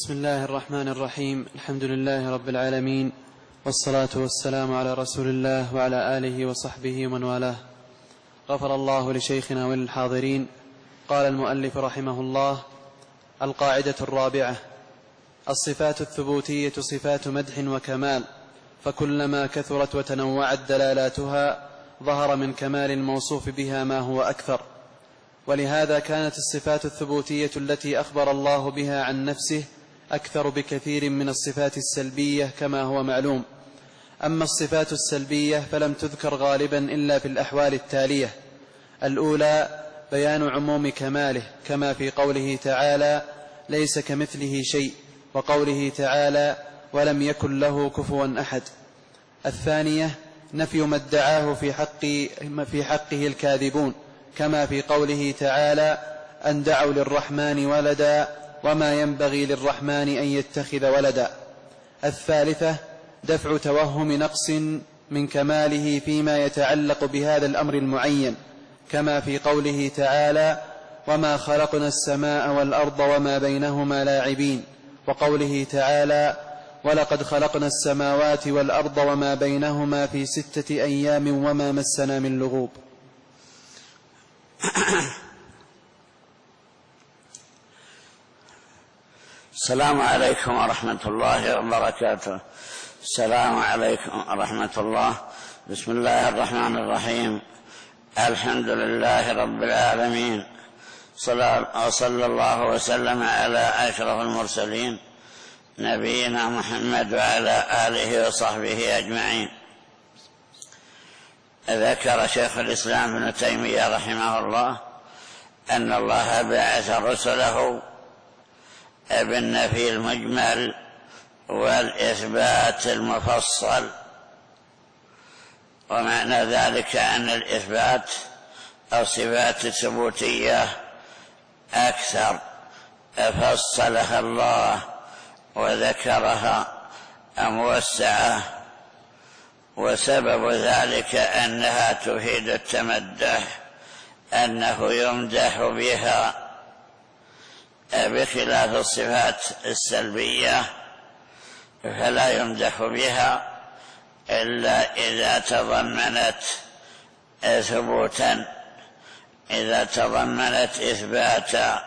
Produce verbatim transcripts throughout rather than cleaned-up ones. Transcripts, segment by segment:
بسم الله الرحمن الرحيم. الحمد لله رب العالمين، والصلاة والسلام على رسول الله وعلى آله وصحبه ومن والاه. غفر الله لشيخنا وللحاضرين. قال المؤلف رحمه الله: القاعدة الرابعة: الصفات الثبوتية صفات مدح وكمال، فكلما كثرت وتنوعت دلالاتها ظهر من كمال الموصوف بها ما هو أكثر. ولهذا كانت الصفات الثبوتية التي أخبر الله بها عن نفسه أكثر بكثير من الصفات السلبية كما هو معلوم. أما الصفات السلبية فلم تذكر غالبا إلا في الأحوال التالية: الأولى بيان عموم كماله كما في قوله تعالى: ليس كمثله شيء، وقوله تعالى: ولم يكن له كفوا أحد. الثانية نفي ما ادعاه في حق في حقه الكاذبون كما في قوله تعالى: أن دعوا للرحمن ولدا وما ينبغي للرحمن أن يتخذ ولدا. الثالثة دفع توهم نقص من كماله فيما يتعلق بهذا الأمر المعين كما في قوله تعالى: وما خلقنا السماء والأرض وما بينهما لاعبين، وقوله تعالى: ولقد خلقنا السماوات والأرض وما بينهما في ستة أيام وما مسنا من لغوب. السلام عليكم ورحمة الله وبركاته. السلام عليكم ورحمة الله. بسم الله الرحمن الرحيم. الحمد لله رب العالمين، وصلى الله وسلم على أشرف المرسلين نبينا محمد وعلى آله وصحبه أجمعين. ذكر شيخ الإسلام ابن تيمية رحمه الله أن الله بعث رسله بالنفي المجمل والإثبات المفصل. ومعنى ذلك أن الإثبات الصفات الثبوتية أكثر فصلها الله وذكرها موسعة، وسبب ذلك أنها تفيد التمدح، أنه يمدح بها، بخلاف الصفات السلبية فلا يمدح بها إلا إذا تضمنت ثبوتا، إذا تضمنت إثباتا.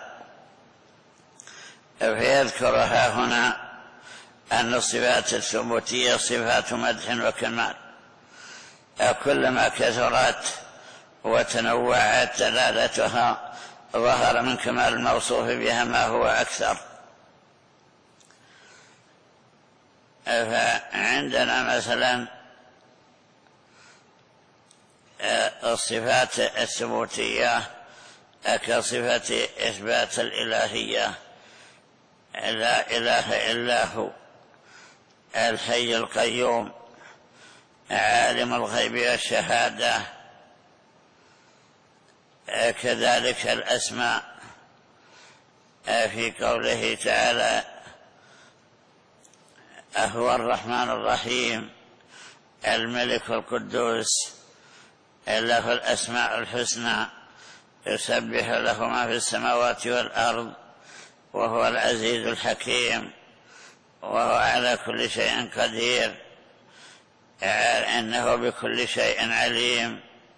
فيذكرها هنا أن الصفات الثبوتية صفات مدح وكمال، كلما كثرت وتنوعت دلالتها ظهر من كمال الموصوف بها ما هو أكثر. فعندنا مثلا الصفات الثبوتية كصفة إثبات الإلهية: لا إله إلا هو الحي القيوم عالم الغيب والشهادة. كذلك الأسماء في قوله تعالى: هو الرحمن الرحيم الملك القدوس له الأسماء الحسنى يسبح له ما في السماوات والأرض وهو العزيز الحكيم وهو على كل شيء قدير إنه بكل شيء عليم.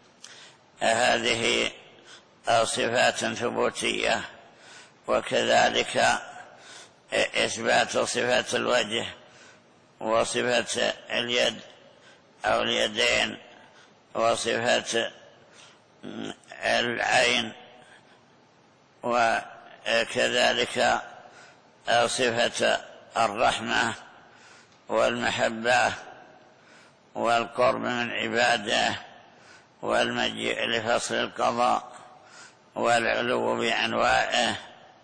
هذه صفات ثبوتية. وكذلك إثبات صفات الوجه وصفة اليد أو اليدين وصفة العين، وكذلك صفة الرحمة والمحبة والقرب من عباده والمجيء لفصل القضاء والعلو بأنواعه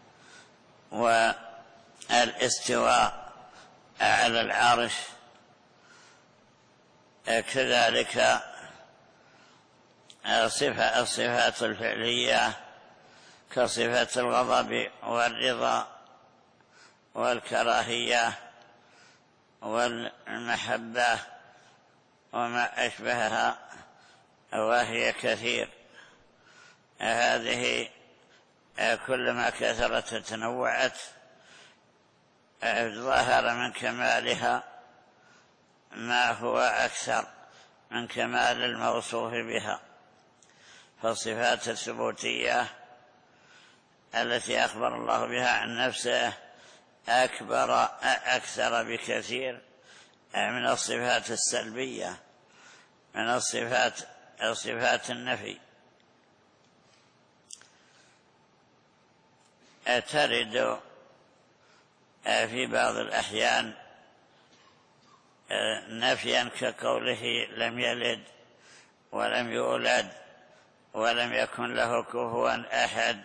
والاستواء على العرش. كذلك الصفات الفعلية كصفة الغضب والرضا والكراهية والمحبة وما أشبهها، وهي كثير. هذه كلما كثرت وتنوعت ظهر من كمالها ما هو أكثر من كمال الموصوف بها. فالصفات الثبوتية التي أخبر الله بها عن نفسه أكبر أكثر بكثير من الصفات السلبية، من الصفات صفات النفي. ترد في بعض الأحيان نفيا كقوله لم يلد ولم يولد ولم يكن له كفوا أحد،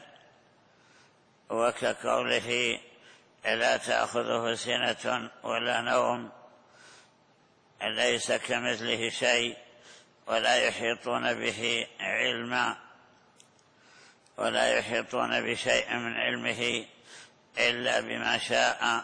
وكقوله لا تأخذه سنة ولا نوم، ليس كمثله شيء ولا يحيطون به علما، ولا يحيطون بشيء من علمه إلا بما شاء.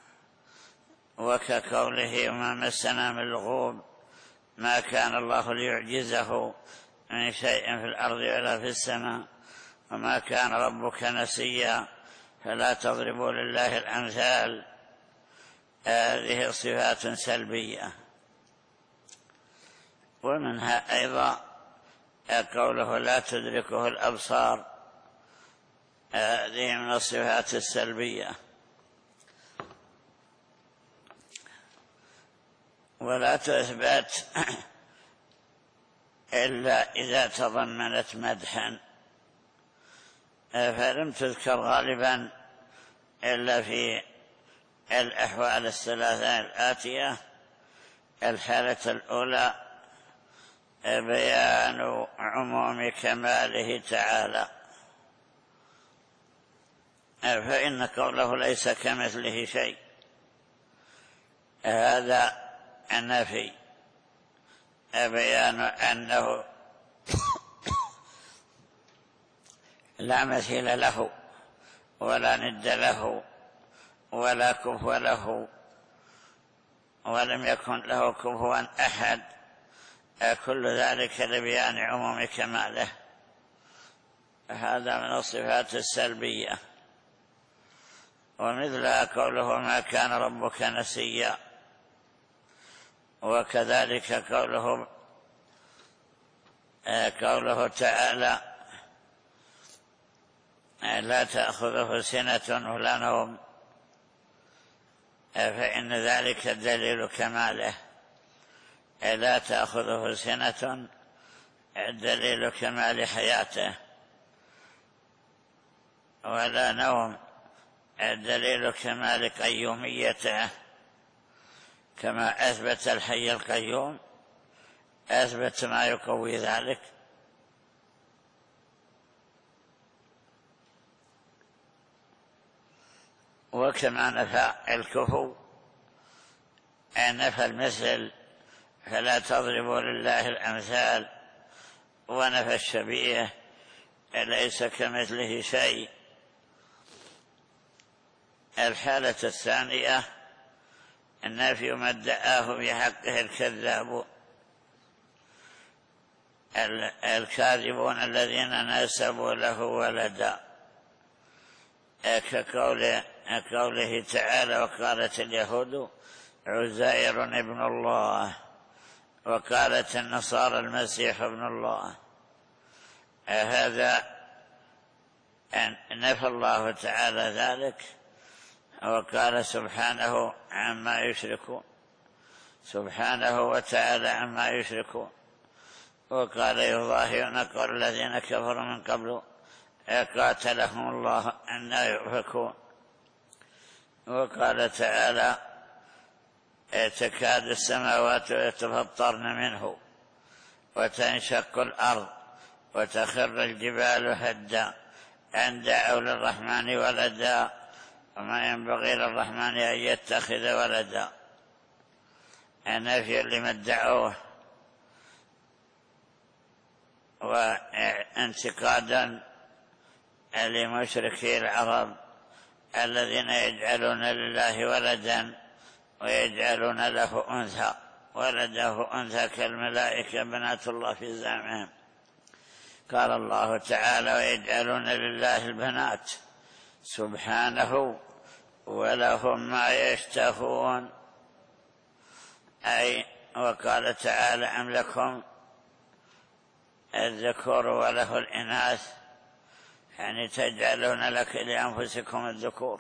وكقوله ما مسنا من لغوب، ما كان الله ليعجزه من شيء في الأرض ولا في السماء، وما كان ربك نسيا، فلا تضربوا لله الأمثال. هذه صفات سلبية. ومنها أيضا قوله لا تدركه الأبصار، هذه من الصفات السلبية. ولا تثبت إلا إذا تضمنت مدحا، فلم تذكر غالبا إلا في الأحوال الثلاثة الآتية. الحالة الأولى بيان عموم كماله تعالى، فإن قوله ليس كمثله شيء هذا النفي، بيان أنه لا مثيل له ولا ند له ولا كفو له، ولم يكن له كفوا أحد. كل ذلك لبيان عموم كماله. هذا من الصفات السلبية. ومثلها قوله ما كان ربك نسيا، وكذلك قوله قوله تعالى لا تأخذه سنة ولا نوم، فإن ذلك دليل كماله. لا تأخذه سنة دليل كمال حياته، ولا نوم دليل كمال قيوميته. كما أثبت الحي القيوم أثبت ما يقوي ذلك. وكما نفى الكفو نفى المثل، فلا تضربوا لله الأمثال، ونفى الشبيه ليس كمثله شيء. الحالة الثانية النفي ما ادعاه بحقه الكذاب، الكاذبون الذين نسبوا له ولدا، كقوله قوله تعالى وقالت اليهود عزير ابن الله، وقالت النصارى المسيح ابن الله. هذا نفى الله تعالى ذلك، وقال سبحانه عما يشركون، سبحانه وتعالى عما يشركون. وقال يظاهرون قول الذين كفروا من قبل قاتلهم الله أنى يؤفكون. وقال تعالى تكاد السماوات يتفطرن منه وتنشق الأرض وتخر الجبال هدا أن دعوا للرحمن ولدا وما ينبغي للرحمن أن يتخذ ولدا. نفي لما ادعوه وانتقادا لمشركي العرب الذين يجعلون لله ولدا ويجعلون له أنثى، ولده أنثى كالملائكة بنات الله في زعمهم. قال الله تعالى ويجعلون لله البنات، سبحانه ولهم ما يشتهون. أي وقال تعالى أم لكم الذكور وله الإناث، يعني تجعلون لك لأنفسكم الذكور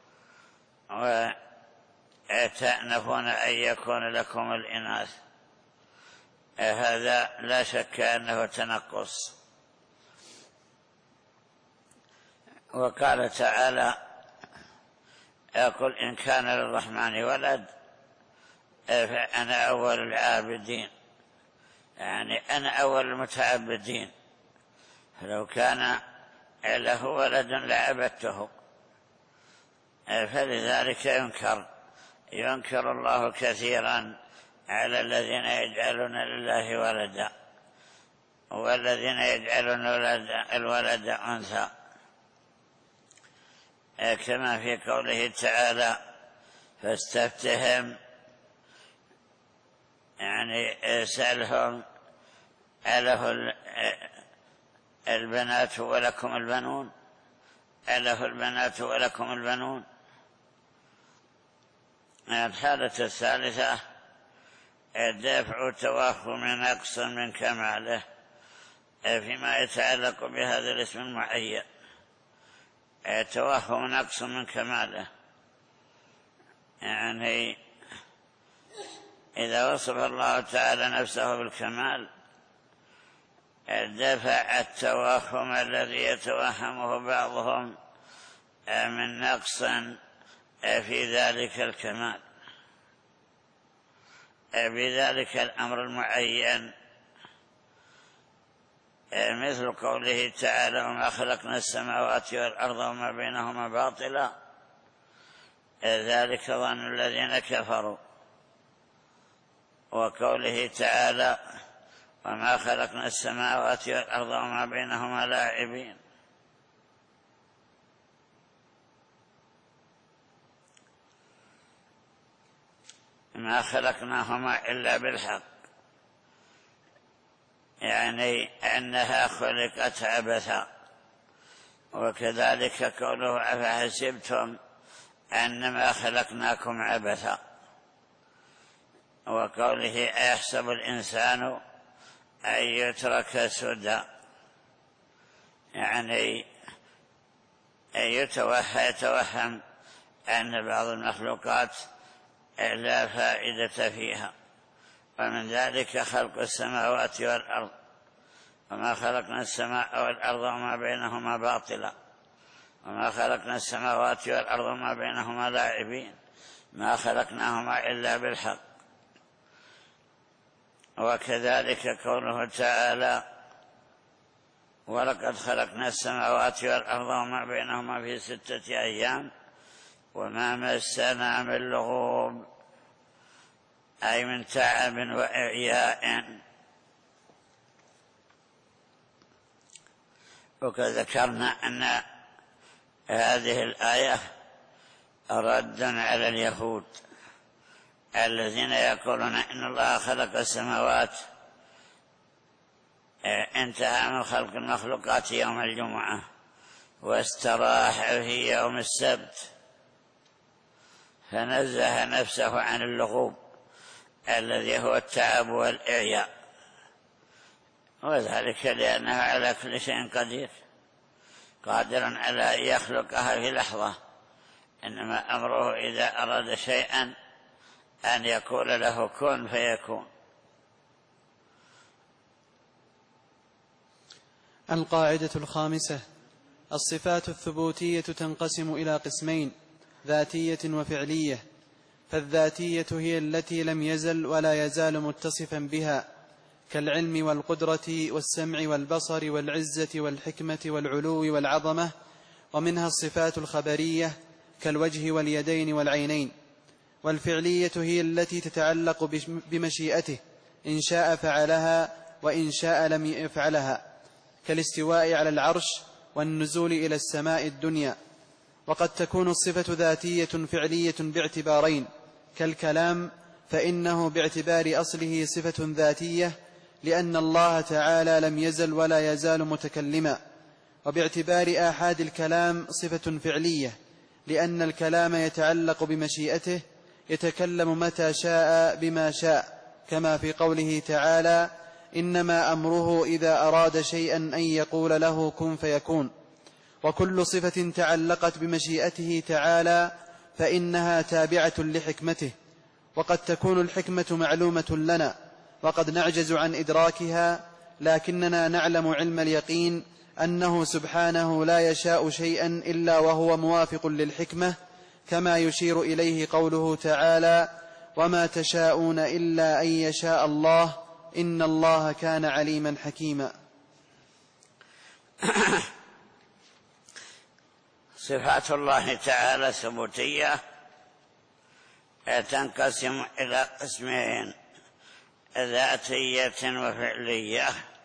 وتأنفون أن يكون لكم الإناث. هذا لا شك أنه تنقص. وقال تعالى قل إن كان للرحمن ولد فأنا أول العابدين، يعني أنا أول المتعبدين، فلو كان له ولد لعبدته. فلذلك ينكر ينكر الله كثيرا على الذين يجعلون لله ولدا، والذين يجعلون الولد أنثى، كما في قوله تعالى فاستفتهم، يعني اسألهم أله البنات ولكم البنون، أله البنات ولكم البنون. الحالة الثالثة دفع توهم نقص من كماله فيما يتعلق بهذا الاسم المعين، توهم نقص من كماله، يعني إذا وصف الله تعالى نفسه بالكمال دفع التوهم الذي يتوهمه بعضهم من نقص في ذلك الكمال، بذلك الأمر المعين، مثل قوله تعالى وما خلقنا السماوات والأرض وما بينهما باطلا، ذلك ظن الذين كفروا. وقوله تعالى وما خلقنا السماوات والأرض وما بينهما لاعبين. ما خلقناهما إلا بالحق، يعني أنها خلقت عبثا. وكذلك قوله أفحسبتم أنما خلقناكم عبثا، وقوله أيحسب الإنسان أن يترك سدى، يعني يتوهم أن بعض المخلوقات لا فائدة فيها، ومن ذلك خلق السماوات والأرض وما خلقنا السماء والأرض وما بينهما باطلا، وما خلقنا السماوات والأرض وما بينهما لاعبين، ما خلقناهما إلا بالحق. وكذلك قوله تعالى ولقد خلقنا السماوات والأرض وما بينهما في ستة أيام وما مسنا من لغوب، أي من تعب وإعياء. وقد ذكرنا أن هذه الآية رد على اليهود الذين يقولون إن الله خلق السماوات انتهى من خلق المخلوقات يوم الجمعة واستراح في يوم السبت، فنزه نفسه عن اللغوب الذي هو التعب والإعياء، وذلك لأنه على كل شيء قدير قادر على أن يخلقها في لحظة، إنما أمره إذا أراد شيئا أن يقول له كن فيكون. القاعدة الخامسة: الصفات الثبوتية تنقسم إلى قسمين: ذاتية وفعلية. فالذاتية هي التي لم يزل ولا يزال متصفا بها، كالعلم والقدرة والسمع والبصر والعزة والحكمة والعلو والعظمة، ومنها الصفات الخبرية كالوجه واليدين والعينين. والفعلية هي التي تتعلق بمشيئته، إن شاء فعلها وإن شاء لم يفعلها، كالاستواء على العرش والنزول إلى السماء الدنيا. وقد تكون الصفة ذاتية فعلية باعتبارين: كالكلام، فإنه باعتبار أصله صفة ذاتية لأن الله تعالى لم يزل ولا يزال متكلما، وباعتبار آحاد الكلام صفة فعلية لأن الكلام يتعلق بمشيئته، يتكلم متى شاء بما شاء، كما في قوله تعالى: إنما أمره إذا أراد شيئا أن يقول له كن فيكون. وكل صفة تعلقت بمشيئته تعالى فإنها تابعة لحكمته، وقد تكون الحكمة معلومة لنا وقد نعجز عن إدراكها، لكننا نعلم علم اليقين أنه سبحانه لا يشاء شيئا إلا وهو موافق للحكمة، كما يشير إليه قوله تعالى: وما تشاءون إلا أن يشاء الله إن الله كان عليما حكيما. صفات الله تعالى ثبوتية تنقسم إلى قسمين: ذاتية وفعلية.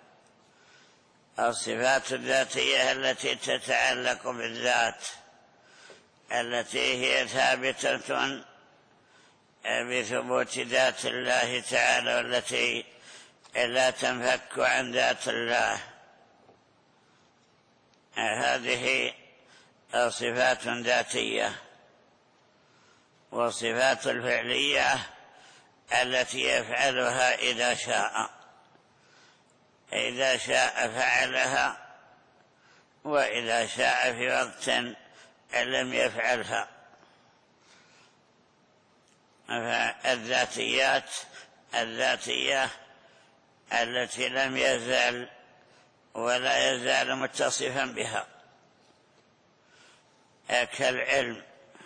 الصفات الذاتية التي تتعلق بالذات، التي هي ثابتة بثبوت ذات الله تعالى، والتي لا تنفك عن ذات الله. هذه صفات ذاتية. والصفات الفعلية التي يفعلها إذا شاء، إذا شاء فعلها، وإذا شاء في وقت لم يفعلها. فالذاتيات الذاتية التي لم يزال ولا يزال متصفا بها، كالعلم.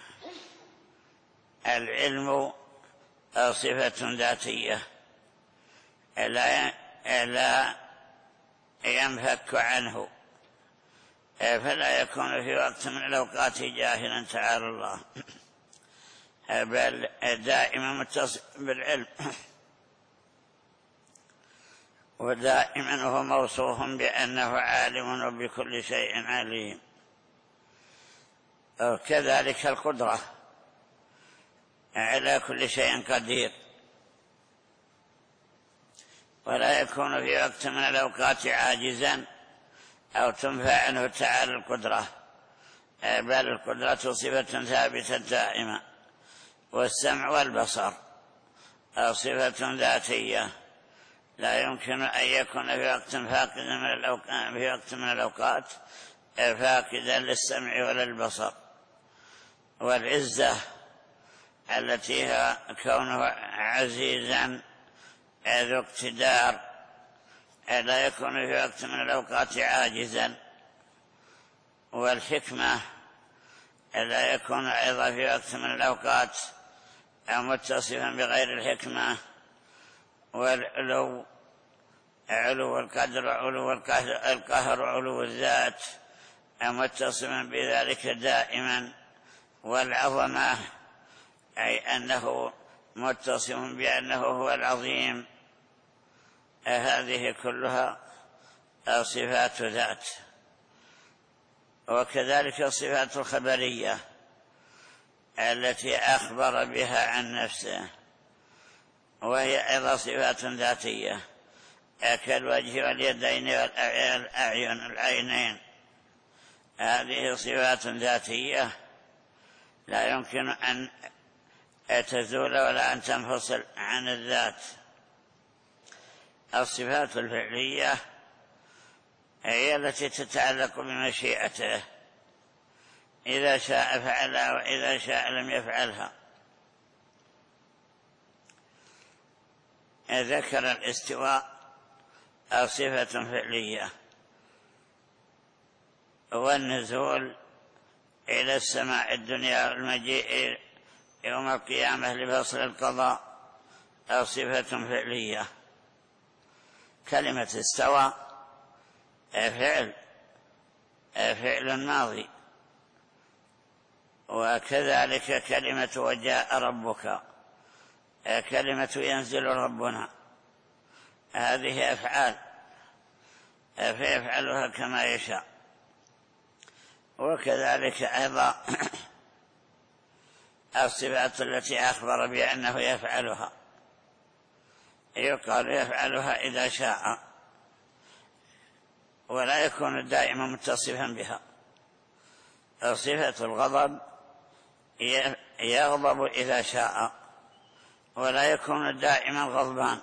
العلم صفة ذاتية لا لا ينفك عنه، فلا يكون في وقت من الأوقات جاهلا تعالى الله، بل دائما متصف بالعلم، ودائما هو موصوف بأنه عالم وبكل شيء عليم. كذلك القدرة، على كل شيء قدير، ولا يكون في وقت من الأوقات عاجزا أو تنفى عنه تعالى القدرة، بل القدرة صفة ثابتة دائمة. والسمع والبصر صفة ذاتية، لا يمكن أن يكون في وقت فاقدا من الأوقات في وقت من الأوقات فاقدا للسمع ولا البصر. والعزة التي هي كونه عزيزا ذو اقتدار، لا يكون في وقت من الأوقات عاجزا. والحكمة لا يكون أيضا في وقت من الأوقات متصفا بغير الحكمة. والعلو، علو القدر، علو القهر، علو الذات، متصفا بذلك دائما. والعظمة أي أنه متصف بأنه هو العظيم. هذه كلها صفات ذات. وكذلك الصفات الخبرية التي أخبر بها عن نفسه، وهي أيضا صفات ذاتية، كالوجه واليدين والأعين العينين. هذه صفات ذاتية لا يمكن أن تزول ولا أن تنفصل عن الذات. الصفات الفعلية هي التي تتعلق بمشيئته، إذا شاء فعلها وإذا شاء لم يفعلها. ذكر الاستواء صفة فعلية، والنزول إلى السماء الدنيا والمجيء يوم القيامة لفصل القضاء صفة فعلية. كلمة استوى فعل فعل ماضي. وكذلك كلمة وجاء ربك، كلمة ينزل ربنا، هذه أفعال فيفعلها كما يشاء. وكذلك أيضا الصفات التي أخبر بأنه يفعلها، يقال يفعلها إذا شاء، ولا يكون دائما متصفا بها. صفة الغضب يغضب إذا شاء ولا يكون دائما غضبان،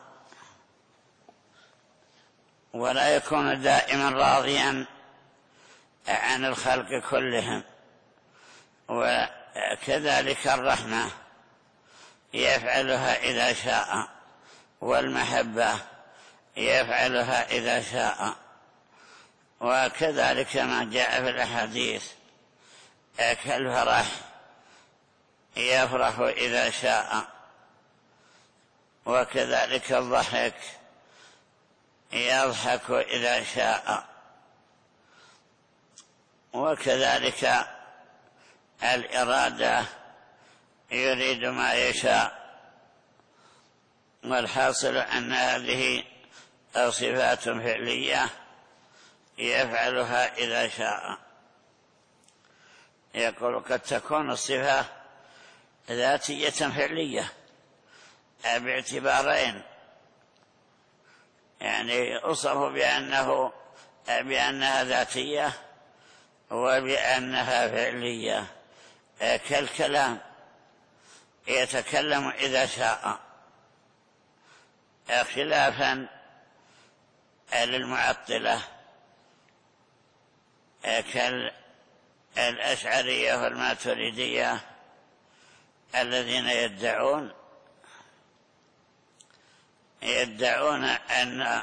ولا يكون دائما راضيا عن الخلق كلهم. وكذلك الرحمة يفعلها إذا شاء، والمحبة يفعلها إذا شاء، وكذلك ما جاء في الأحاديث كالفرح يفرح إذا شاء، وكذلك الضحك يضحك إذا شاء، وكذلك الإرادة يريد ما يشاء. والحاصل أن هذه صفات فعلية يفعلها إذا شاء. يقول قد تكون الصفة ذاتية فعلية باعتبارين، يعني أوصف بأنه بأنها ذاتية وبأنها فعلية، كالكلام يتكلم إذا شاء، خلافا للمعطلة كالأشعرية والماتريدية الذين يدعون يدعون أن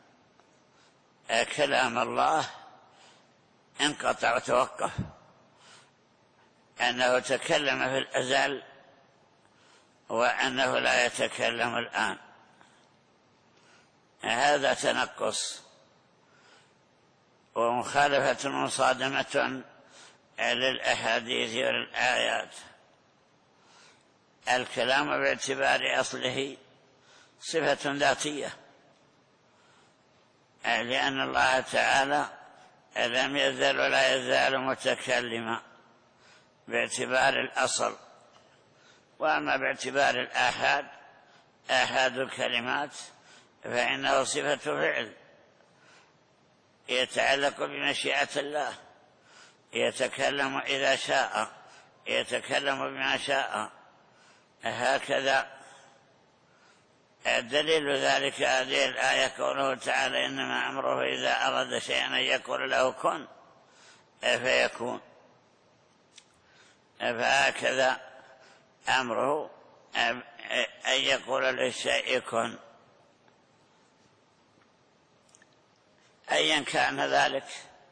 كلام الله انقطع وتوقف، أنه تكلم في الأزل وأنه لا يتكلم الآن. هذا تنقص ومخالفة مصادمة للأحاديث والآيات. الكلام باعتبار أصله صفة ذاتية، لأن الله تعالى لم يزل ولا يزال متكلما باعتبار الأصل. وأما باعتبار الآحاد، آحاد الكلمات، فإنه صفة فعل يتعلق بمشيئة الله، يتكلم إذا شاء، يتكلم بما شاء. هكذا الدليل ذلك هذه الآية قوله تعالى إنما أمره إذا أراد شيئا أن يقول له كن فيكون. فهكذا أمره أن يقول للشيء كن أيا كان ذلك،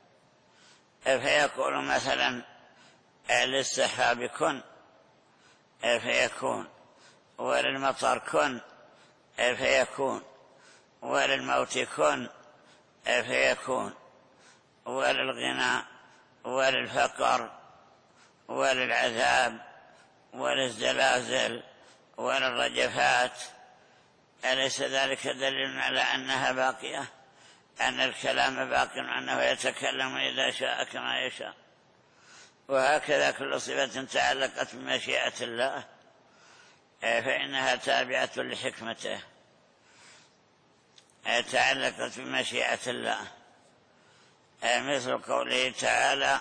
فيقول مثلا للسحاب كن فيكون، وللمطر كن فيكون، وللموت كن فيكون، وللغنى وللفقر وللعذاب وللزلازل وللرجفات. أليس ذلك دليل على أنها باقية، أن الكلام باق، أنه يتكلم إذا شاء كما يشاء؟ وهكذا كل صفة تعلقت بمشيئة الله فإنها تابعة لحكمته، تعلقت بمشيئة الله، مثل قوله تعالى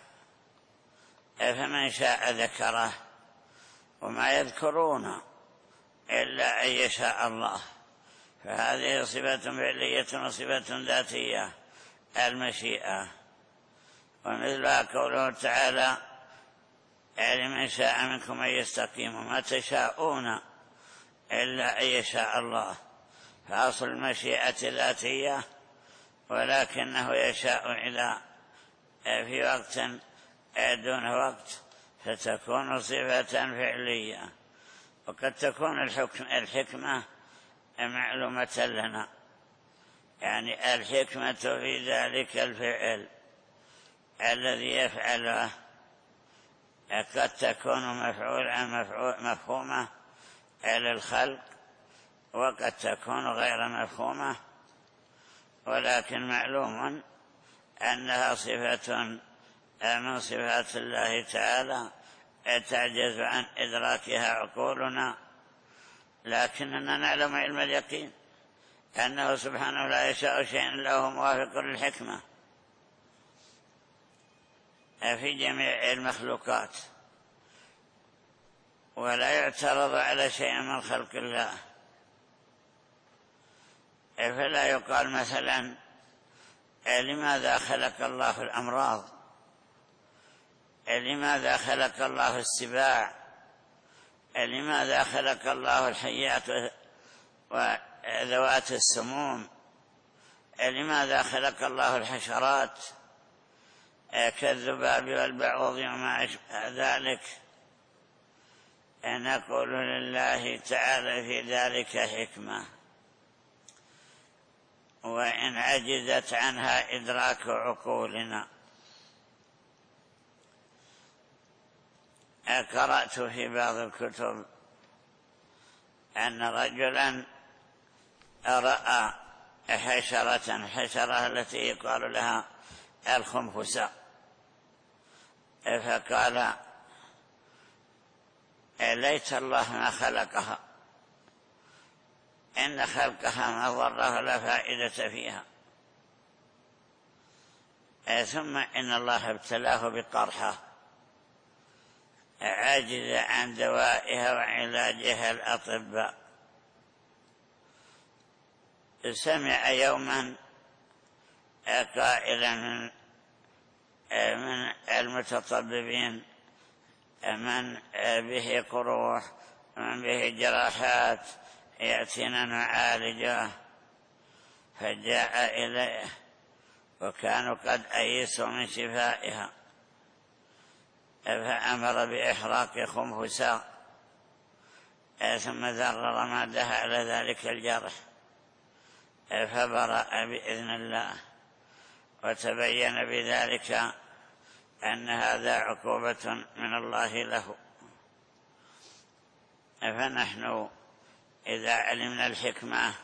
فمن شاء ذكره وما يذكرون إلا أن يشاء الله. فهذه صفة فعلية وصفة ذاتية المشيئة. ومثلها قوله تعالى لمن شاء منكم أن يستقيم وما تشاءون إلا أن يشاء الله. فأصل المشيئة ذاتية، ولكنه يشاء إلى في وقت دون وقت فتكون صفة فعلية. وقد تكون الحكم الحكمة معلومة لنا، يعني الحكمة في ذلك الفعل الذي يفعله قد تكون مفعولة مفهومة للخلق، وقد تكون غير مفهومة، ولكن معلوم أنها صفة من صفات الله تعالى تعجز عن إدراكها عقولنا. لكننا نعلم علم اليقين أنه سبحانه لا يشاء شيئا إلا هو موافق للحكمة في جميع المخلوقات. ولا يعترض على شيء من خلق الله. فلا يقال مثلا لماذا خلق الله الأمراض، لماذا خلق الله السباع، لماذا خلق الله الحيات وذوات السموم، لماذا خلق الله الحشرات كالذباب والبعوض وما أشبه ذلك. نقول لله تعالى في ذلك حكمة، وإن عجزت عنها إدراك عقولنا. قرأت في بعض الكتب أن رجلا رأى حشرة حشرة التي يقال لها الخنفساء، فقال ليت الله ما خلقها، إن خلقها ما ضره لا فائدة فيها. ثم إن الله ابتلاه بقرحة عجز عن دوائها وعلاجها الأطباء. سمع يوما قائلا من من المتطببين من به قروح من به جراحات يأتينا نعالجه، فجاء إليه وكانوا قد أيسوا من شفائها، فأمر بإحراق خنفساء ثم ذر رمادها على ذلك الجرح فبرأ بإذن الله، وتبين بذلك أن هذا عقوبة من الله له. فنحن إذا علمنا الحكمة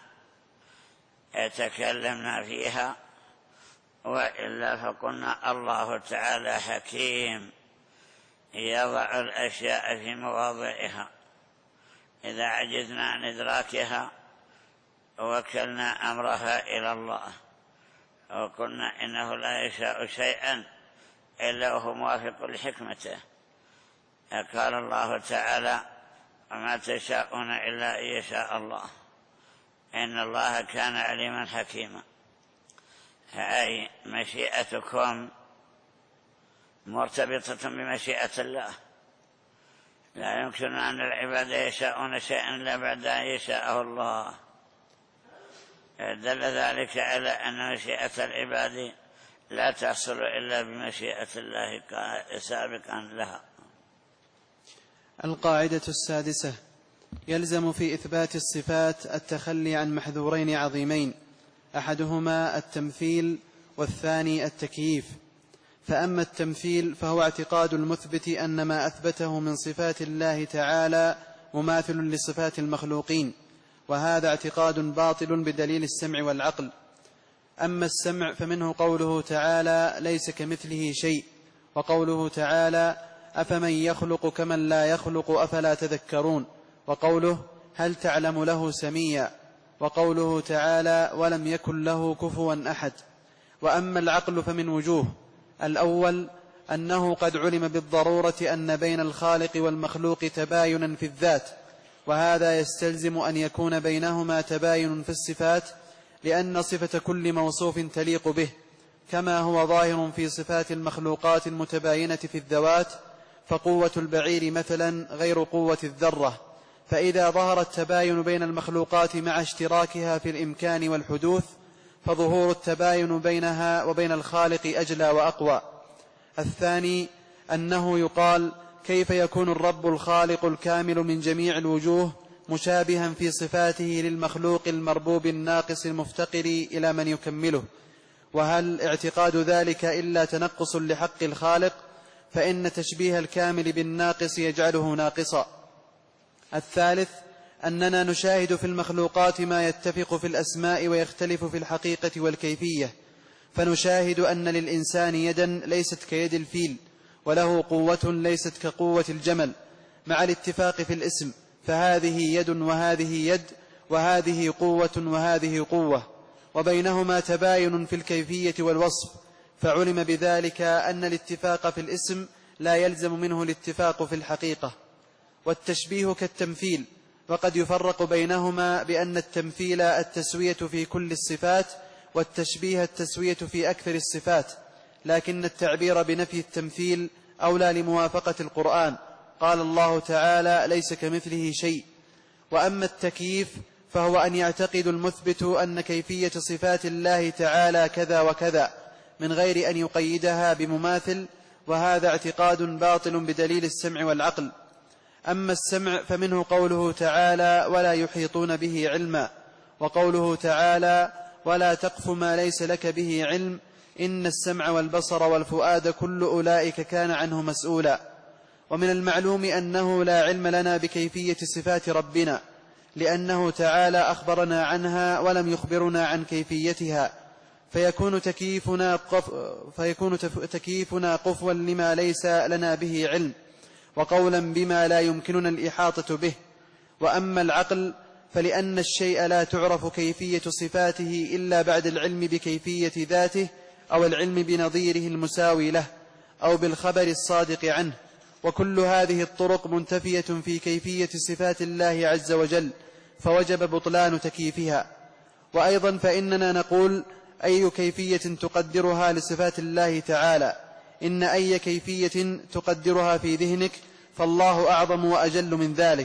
تكلمنا فيها، وإلا فقلنا الله تعالى حكيم يضع الأشياء في مواضعها. إذا عجزنا عن إدراكها وكلنا أمرها إلى الله وقلنا إنه لا يشاء شيئا إلا وهو موافق لحكمته. قال الله تعالى وما تشاءون إلا أن يشاء الله، إن الله كان عليما حكيما. أي مشيئتكم مرتبطة بمشيئة الله، لا يمكن أن العباد يشاءون شيئا إلا بعد أن يشاءه الله. دل ذلك على أن مشيئة العباد لا تحصل إلا بمشيئة الله سابقا لها. القاعدة السادسة: يلزم في إثبات الصفات التخلي عن محذورين عظيمين، أحدهما التمثيل والثاني التكييف. فأما التمثيل فهو اعتقاد المثبت أن ما أثبته من صفات الله تعالى مماثل لصفات المخلوقين، وهذا اعتقاد باطل بدليل السمع والعقل. أما السمع فمنه قوله تعالى ليس كمثله شيء، وقوله تعالى أفمن يخلق كمن لا يخلق أفلا تذكرون، وقوله هل تعلم له سميا، وقوله تعالى ولم يكن له كفوا أحد. وأما العقل فمن وجوه: الأول أنه قد علم بالضرورة أن بين الخالق والمخلوق تباينا في الذات، وهذا يستلزم أن يكون بينهما تباين في الصفات، لأن صفة كل موصوف تليق به، كما هو ظاهر في صفات المخلوقات المتباينة في الذوات، فقوة البعير مثلا غير قوة الذرة. فإذا ظهر التباين بين المخلوقات مع اشتراكها في الإمكان والحدوث، فظهور التباين بينها وبين الخالق أجلى وأقوى. الثاني أنه يقال كيف يكون الرب الخالق الكامل من جميع الوجوه مشابها في صفاته للمخلوق المربوب الناقص المفتقر إلى من يكمله، وهل اعتقاد ذلك إلا تنقص لحق الخالق؟ فإن تشبيه الكامل بالناقص يجعله ناقصا. الثالث أننا نشاهد في المخلوقات ما يتفق في الأسماء ويختلف في الحقيقة والكيفية، فنشاهد أن للإنسان يدا ليست كيد الفيل، وله قوة ليست كقوة الجمل، مع الاتفاق في الاسم، فهذه يد وهذه يد، وهذه قوة وهذه قوة، وبينهما تباين في الكيفية والوصف، فعلم بذلك أن الاتفاق في الاسم لا يلزم منه الاتفاق في الحقيقة. والتشبيه كالتمثيل، وقد يفرق بينهما بأن التمثيل التسوية في كل الصفات، والتشبيه التسوية في أكثر الصفات، لكن التعبير بنفي التمثيل أولى لموافقة القرآن. قال الله تعالى: ليس كمثله شيء. وأما التكييف فهو أن يعتقد المثبت أن كيفية صفات الله تعالى كذا وكذا من غير أن يقيدها بمماثل، وهذا اعتقاد باطل بدليل السمع والعقل. أما السمع فمنه قوله تعالى: ولا يحيطون به علما، وقوله تعالى: ولا تقف ما ليس لك به علم إن السمع والبصر والفؤاد كل أولئك كان عنه مسؤولا. ومن المعلوم أنه لا علم لنا بكيفية صفات ربنا، لأنه تعالى أخبرنا عنها ولم يخبرنا عن كيفيتها، فيكون تكييفنا, قف فيكون تكييفنا قفوا لما ليس لنا به علم، وقولا بما لا يمكننا الإحاطة به. وأما العقل فلأن الشيء لا تعرف كيفية صفاته إلا بعد العلم بكيفية ذاته، أو العلم بنظيره المساوي له، أو بالخبر الصادق عنه، وكل هذه الطرق منتفية في كيفية صفات الله عز وجل، فوجب بطلان تكييفها. وأيضا فإننا نقول: أي كيفية تقدرها لصفات الله تعالى؟ إن أي كيفية تقدرها في ذهنك فالله أعظم وأجل من ذلك.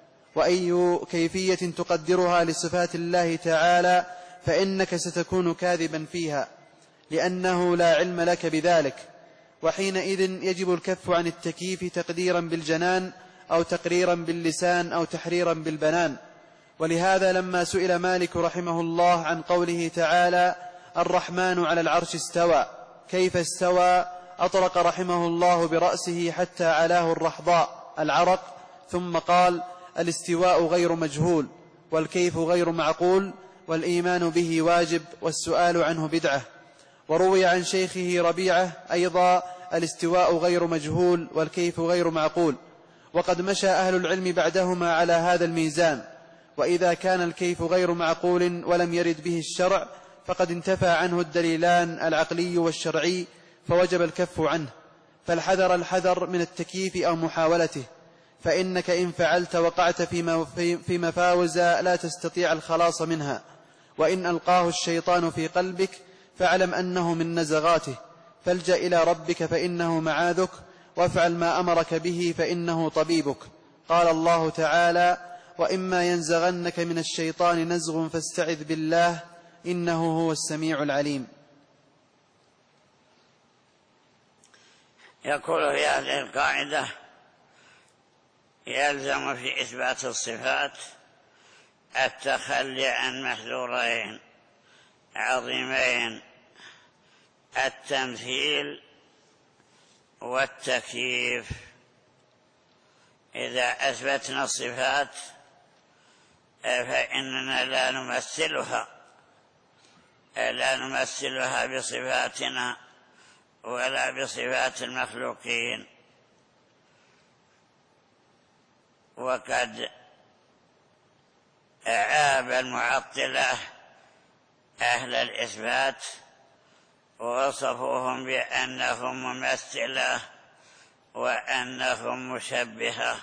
وأي كيفية تقدرها لصفات الله تعالى فإنك ستكون كاذبا فيها، لأنه لا علم لك بذلك. وحينئذ يجب الكف عن التكييف تقديرا بالجنان، أو تقريرا باللسان، أو تحريرا بالبنان. ولهذا لما سئل مالك رحمه الله عن قوله تعالى: الرحمن على العرش استوى، كيف استوى؟ أطرق رحمه الله برأسه حتى علاه الرحضاء العرق، ثم قال: الاستواء غير مجهول، والكيف غير معقول، والإيمان به واجب، والسؤال عنه بدعة. وروي عن شيخه ربيعة أيضا: الاستواء غير مجهول، والكيف غير معقول. وقد مشى أهل العلم بعدهما على هذا الميزان. وإذا كان الكيف غير معقول ولم يرد به الشرع فقد انتفى عنه الدليلان العقلي والشرعي، فوجب الكف عنه. فالحذر الحذر من التكييف أو محاولته، فإنك إن فعلت وقعت في مفاوز لا تستطيع الخلاص منها. وإن ألقاه الشيطان في قلبك فاعلم أنه من نزغاته، فالجأ إلى ربك فإنه معاذك، وافعل ما أمرك به فإنه طبيبك. قال الله تعالى: وإما ينزغنك من الشيطان نزغ فاستعذ بالله إنه هو السميع العليم. يقول في هذه القاعدة: يلزم في إثبات الصفات التخلي عن محذورين عظيمين: التمثيل والتكييف. إذا أثبتنا الصفات فإننا لا نمثلها لا نمثلها بصفاتنا ولا بصفات المخلوقين. وقد أعاب المعطلة أهل الإثبات ووصفوهم بأنهم ممثلة وأنهم مشبهة.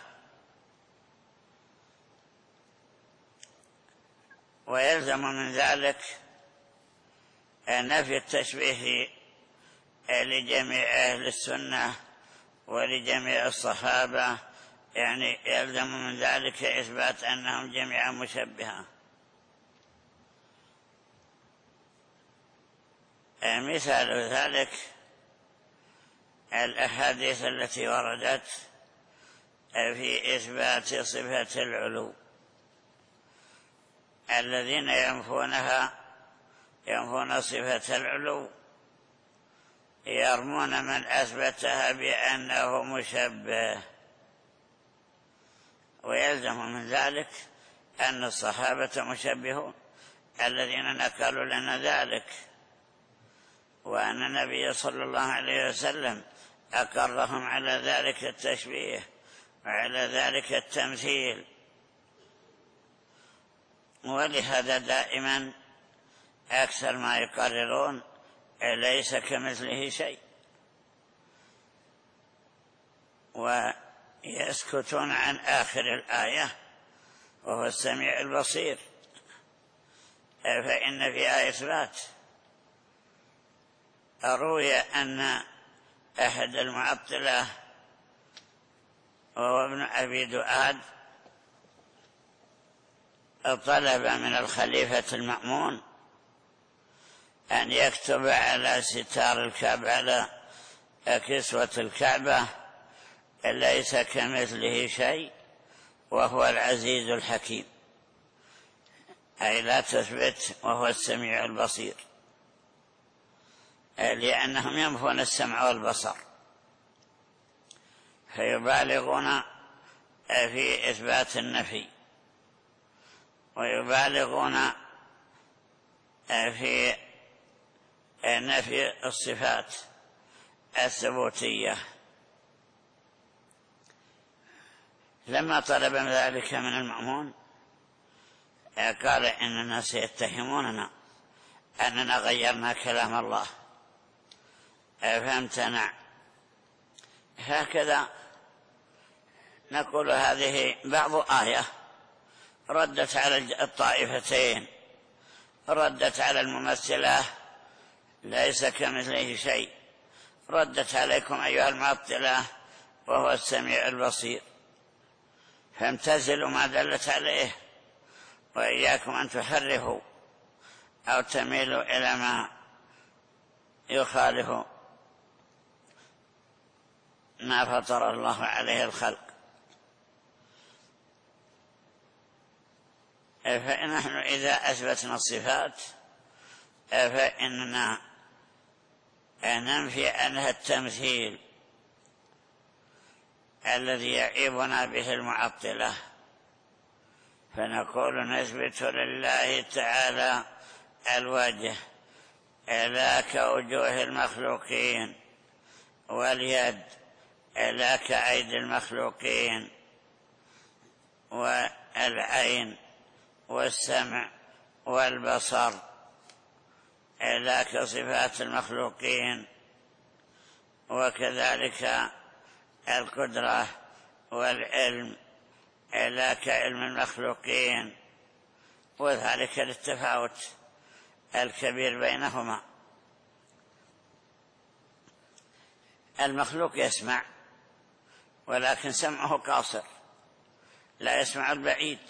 ويلزم من ذلك نفي التشبيه لجميع أهل السنة ولجميع الصحابة، يعني يلزم من ذلك إثبات أنهم جميعا مشبهة. مثال ذلك الأحاديث التي وردت في إثبات صفة العلو. الذين ينفونها ينفون صفة العلو يرمون من أثبتها بأنه مشبه. ويلزم من ذلك أن الصحابة مشبهون الذين نقلوا لنا ذلك، وأن النبي صلى الله عليه وسلم أقرهم على ذلك التشبيه وعلى ذلك التمثيل. ولهذا دائما أكثر ما يقررون ليس كمثله شيء. يسكتون عن آخر الآية وهو السميع البصير، فإن فيها إثبات. روي أن أحد المعطلة وهو ابن أبي دؤاد طلب من الخليفة المأمون أن يكتب على ستار الكعبة، على كسوة الكعبة: ليس كمثله شيء وهو العزيز الحكيم، أي لا تثبت وهو السميع البصير، لأنهم ينفون السمع والبصر، فيبالغون في إثبات النفي ويبالغون في نفي الصفات الثبوتية. لما طلب ذلك من المأمون قال: إننا سيتهموننا أننا غيرنا كلام الله، فامتنع. هكذا نقول هذه بعض آية ردت على الطائفتين، ردت على الممثلة ليس كمثله شيء، ردت عليكم أيها المعطلة وهو السميع البصير، فامتثلوا ما دلت عليه، وإياكم أن تحرفوا أو تميلوا إلى ما يخالف ما فطر الله عليه الخلق. فنحن إذا أثبتنا الصفات فإننا ننفي عنها التمثيل الذي يعيبنا به المعطلة، فنقول: نثبت لله تعالى الوجه لا كوجوه المخلوقين، واليد لا كأيدي المخلوقين، والعين والسمع والبصر لا كصفات المخلوقين، وكذلك القدرة والعلم لا كعلم المخلوقين، وذلك للتفاوت الكبير بينهما. المخلوق يسمع ولكن سمعه قاصر، لا يسمع البعيد.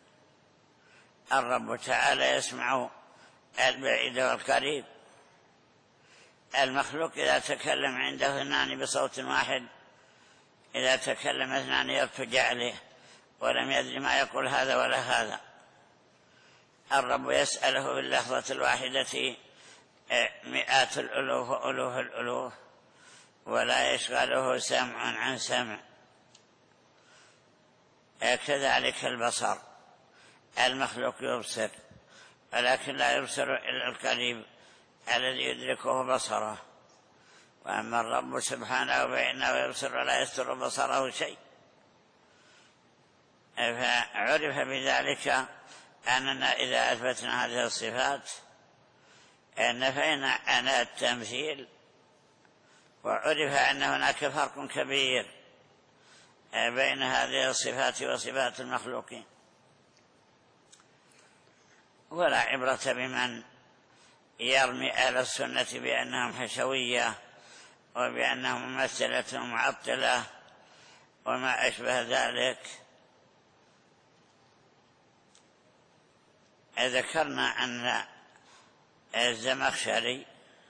الرب تعالى يسمع البعيد والقريب. المخلوق إذا تكلم عنده اثنان بصوت واحد، إذا تكلم اثنان يرتجع عليه ولم يدري ما يقول هذا ولا هذا. الرب يسأله باللحظة الواحدة مئات الألوف وألوف الألوف، ولا يشغله سمع عن سمع. كذلك البصر، المخلوق يبصر ولكن لا يبصر إلا القريب الذي يدركه بصره، وأما الرب سبحانه فإنه يبصر ولا يستر بصره شيء. فعرف بذلك أننا إذا أثبتنا هذه الصفات نفينا عنها التمثيل، وعرف أن هناك فرق كبير بين هذه الصفات وصفات المخلوقين. ولا عبرة بمن يرمي أهل السنة بأنهم حشوية وبأنهم ممثلة معطلة وما أشبه ذلك. ذكرنا أن الزمخشري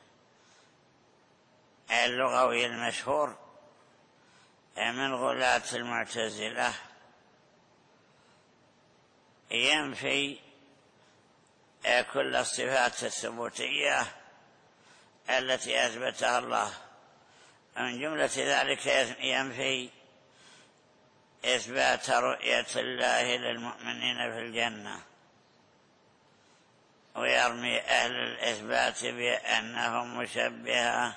اللغوي المشهور من غلاة المعتزلة ينفي كل الصفات الثبوتية التي أثبتها الله. من جملة ذلك ينفي إثبات رؤية الله للمؤمنين في الجنة، ويرمي أهل الإثبات بأنهم مشبهة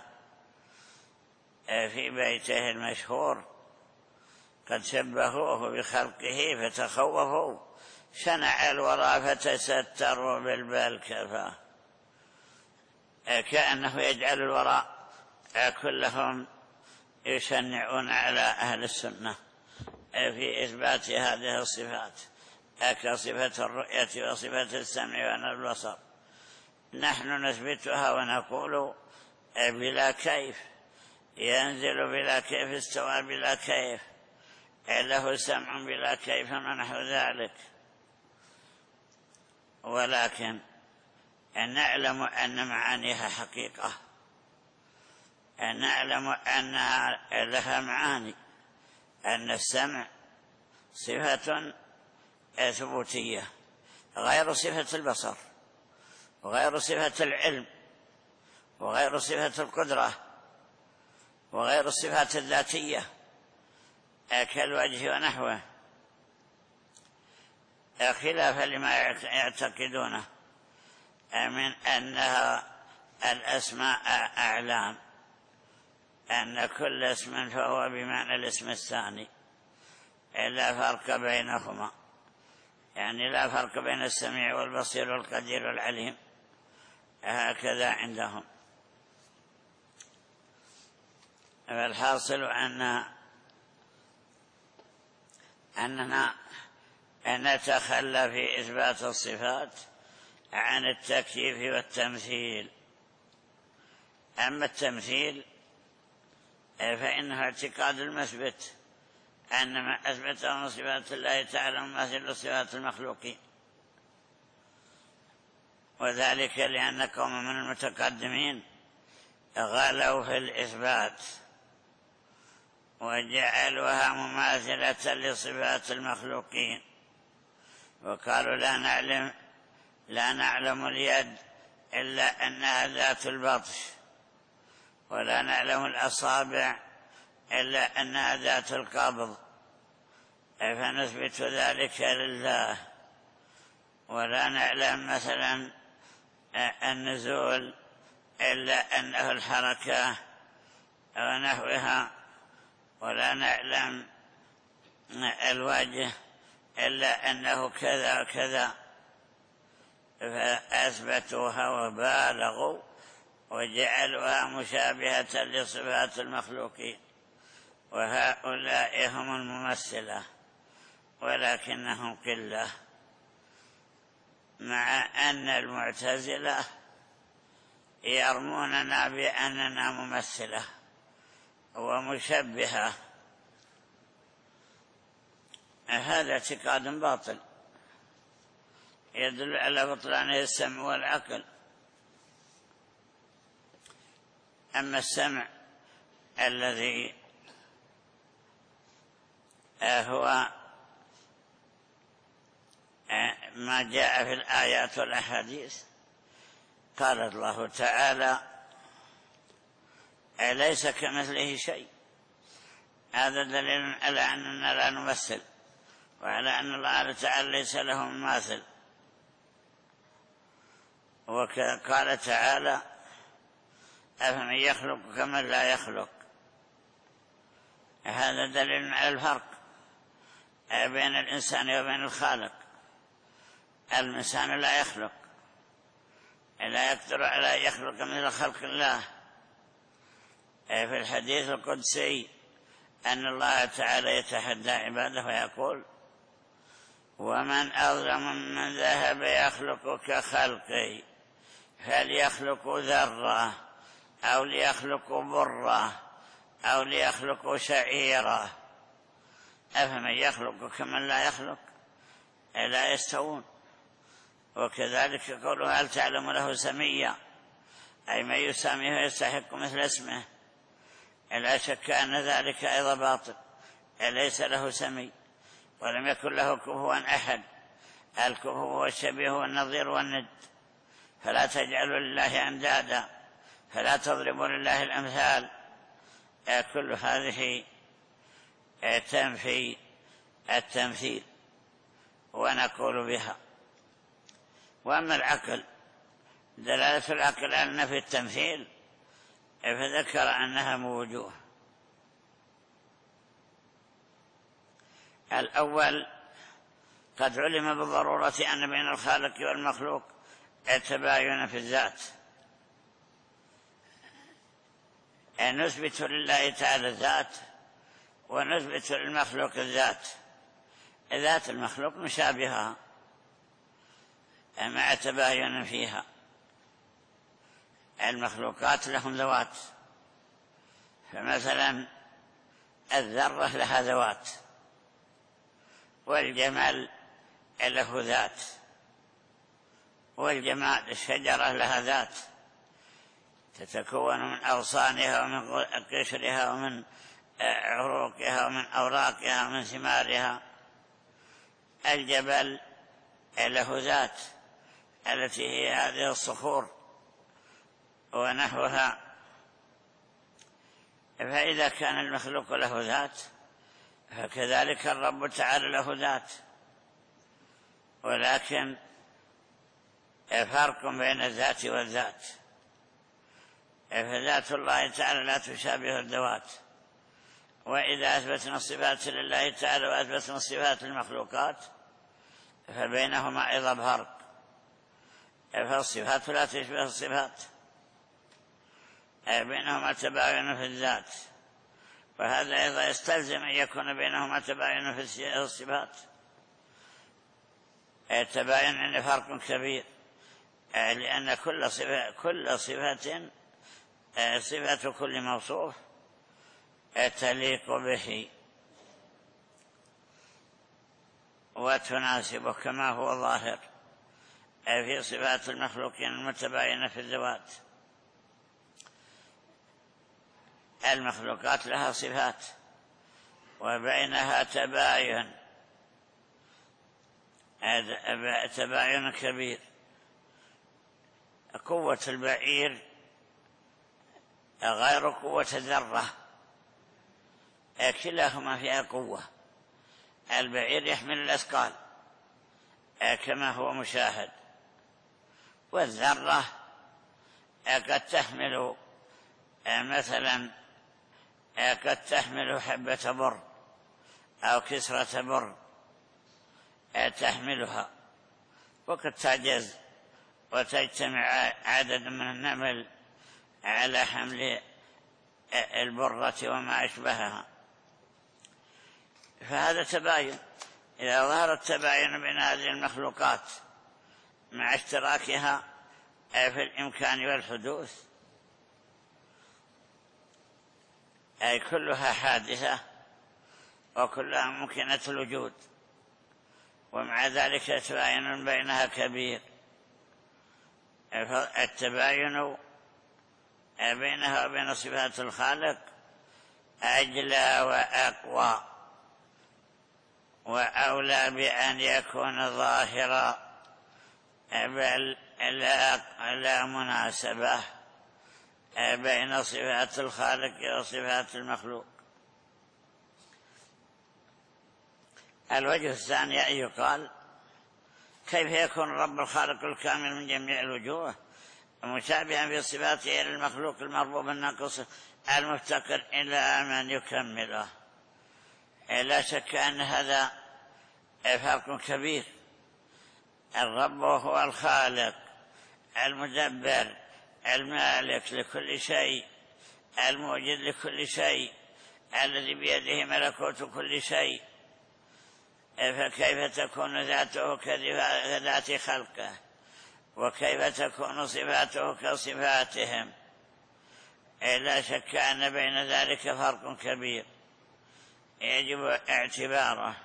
في بيته المشهور قد شبهوه بخلقه فتخوفوا، شنع الورى فتستروا بالبلكفة، كأنه يجعل الورى كلهم يشنعون على أهل السنة في إثبات هذه الصفات كصفة الرؤية وصفة السمع والبصر. نحن نثبتها ونقول بلا كيف، ينزل بلا كيف، استوى بلا كيف، له سمع بلا كيف ونحو ذلك. ولكن نعلم أن معانيها حقيقة، نعلم أنها لها معاني، أن السمع صفة ثبوتية غير صفة البصر وغير صفة العلم وغير صفة القدرة وغير الصفات الذاتية كالوجه ونحوه، خلافا لما يعتقدونه من أنها الأسماء أعلام، أن كل اسم فهو بمعنى الاسم الثاني، لا فرق بينهما، يعني لا فرق بين السميع والبصير والقدير والعليم، هكذا عندهم. فالحاصل أن أننا نتخلى في إثبات الصفات عن التكييف والتمثيل. أما التمثيل فإنه اعتقاد المثبت أن ما أثبته من صفات الله تعالى مماثل صفات المخلوقين، وذلك لأن قوم من المتقدمين غلوا في الإثبات وجعلوها مماثلة لصفات المخلوقين، وقالوا لا نعلم لا نعلم اليد إلا أنها ذات البطش، ولا نعلم الأصابع إلا أنها ذات القبض، فنثبت ذلك لله. ولا نعلم مثلا النزول إلا أنه الحركة ونحوها، ولا نعلم الوجه إلا أنه كذا وكذا، فأثبتوها وبالغوا وجعلوها مشابهة لصفات المخلوقين، وهؤلاء هم الممثلة ولكنهم قلة، مع أن المعتزلة يرموننا بأننا ممثلة ومشبهة. هذا اعتقاد باطل يدل على بطلان السمع والعقل. أما السمع الذي هو ما جاء في الآيات والأحاديث، قال الله تعالى ليس كمثله شيء، هذا دليل على أننا لا نمثل، وعلى أن الله تعالى ليس له مماثل. وقال تعالى أفمن يخلق كمن لا يخلق، هذا دليل على الفرق بين الإنسان وبين الخالق. الإنسان لا يخلق، لا يقدر على أن يخلق مثل خلق الله. في الحديث القدسي أن الله تعالى يتحدى عباده ويقول ومن أظلم ممن ذهب يخلق كخلقي فليخلق ذرة أو ليخلق برة أو ليخلق شعيرة، أفمن يخلق كمن لا يخلق لا يستوون. وكذلك قوله هل تعلم له سميا، أي من يساميه يستحق مثل اسمه، لا شك أن ذلك أيضا باطل، ليس له سمي ولم يكن له كفوا أحد. الكفو هو الشبيه والنظير والند، فلا تجعلوا لله أندادا، فلا تضربوا لله الأمثال، كل هذه تنفي التمثيل ونقول بها. وأما العقل، دلالة العقل على نفي التمثيل، فذكر أنها موجوه. الأول قد علم بالضرورة أن بين الخالق والمخلوق التباين في الذات، أن نثبت لله تعالى الذات ونثبت للمخلوق الذات، ذات المخلوق مشابهة مع تباين فيها. المخلوقات لهم ذوات، فمثلا الذرة لها ذوات، والجمال له ذات، والجمال الشجرة لها ذات تتكون من أغصانها ومن قشرها ومن عروقها ومن أوراقها ومن ثمارها. الجبل له ذات التي هي هذه الصخور ونحوها. فإذا كان المخلوق له ذات فكذلك الرب تعالى له ذات، ولكن فرق بين الذات والذات. فذات الله تعالى لا تشابه الذوات، وإذا أثبتنا الصفات لله تعالى وأثبتنا الصفات للمخلوقات فبينهما أيضا فرق، فالصفات لا تشبه الصفات، بينهما تباين في الذات، وهذا أيضا يستلزم أن يكون بينهما تباين في الصفات. التباين أن فرق كبير، لأن كل صفة كل صفة صفة كل موصوف تليق به وتناسبه كما هو ظاهر في صفات المخلوقين المتباينة في الذوات. المخلوقات لها صفات وبينها تباين تباين كبير. قوة البعير غير قوة الذرة، كلاهما فيها قوة. البعير يحمل الأثقال كما هو مشاهد، والذرة قد تحمل مثلا قد تحمل حبة بر أو كسرة بر تحملها، وقد تعجز وتجتمع عدد من النمل على حمل البرة وما أشبهها. فهذا تباين. إذا ظهر التباين بين هذه المخلوقات مع اشتراكها في الإمكان والحدوث، أي كلها حادثة وكلها ممكنة الوجود، ومع ذلك التباين بينها كبير. التباين بينها وبين صفات الخالق أجلى وأقوى وأولى بأن يكون ظاهرا، بل لا مناسبة بين صفات الخالق وصفات المخلوق. الوجه الثاني أن يقال: كيف يكون رب الخالق الكامل من جميع الوجوه مشابها في صفاته للمخلوق المربوب الناقص المفتقر إلى من يكمله؟ لا شك أن هذا فرق كبير. الرب هو الخالق المدبر المالك لكل شيء الموجد لكل شيء الذي بيده ملكوت كل شيء، فكيف تكون ذاته كذات خلقه، وكيف تكون صفاته كصفاتهم؟ لا شك أن بين ذلك فرق كبير يجب اعتباره.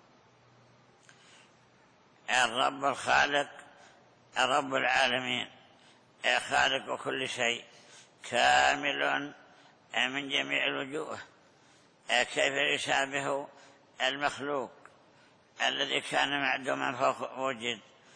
الرب الخالق رب العالمين خالق كل شيء كامل من جميع الوجوه، كيف يشابه المخلوق الذي كان معدوما فوجد،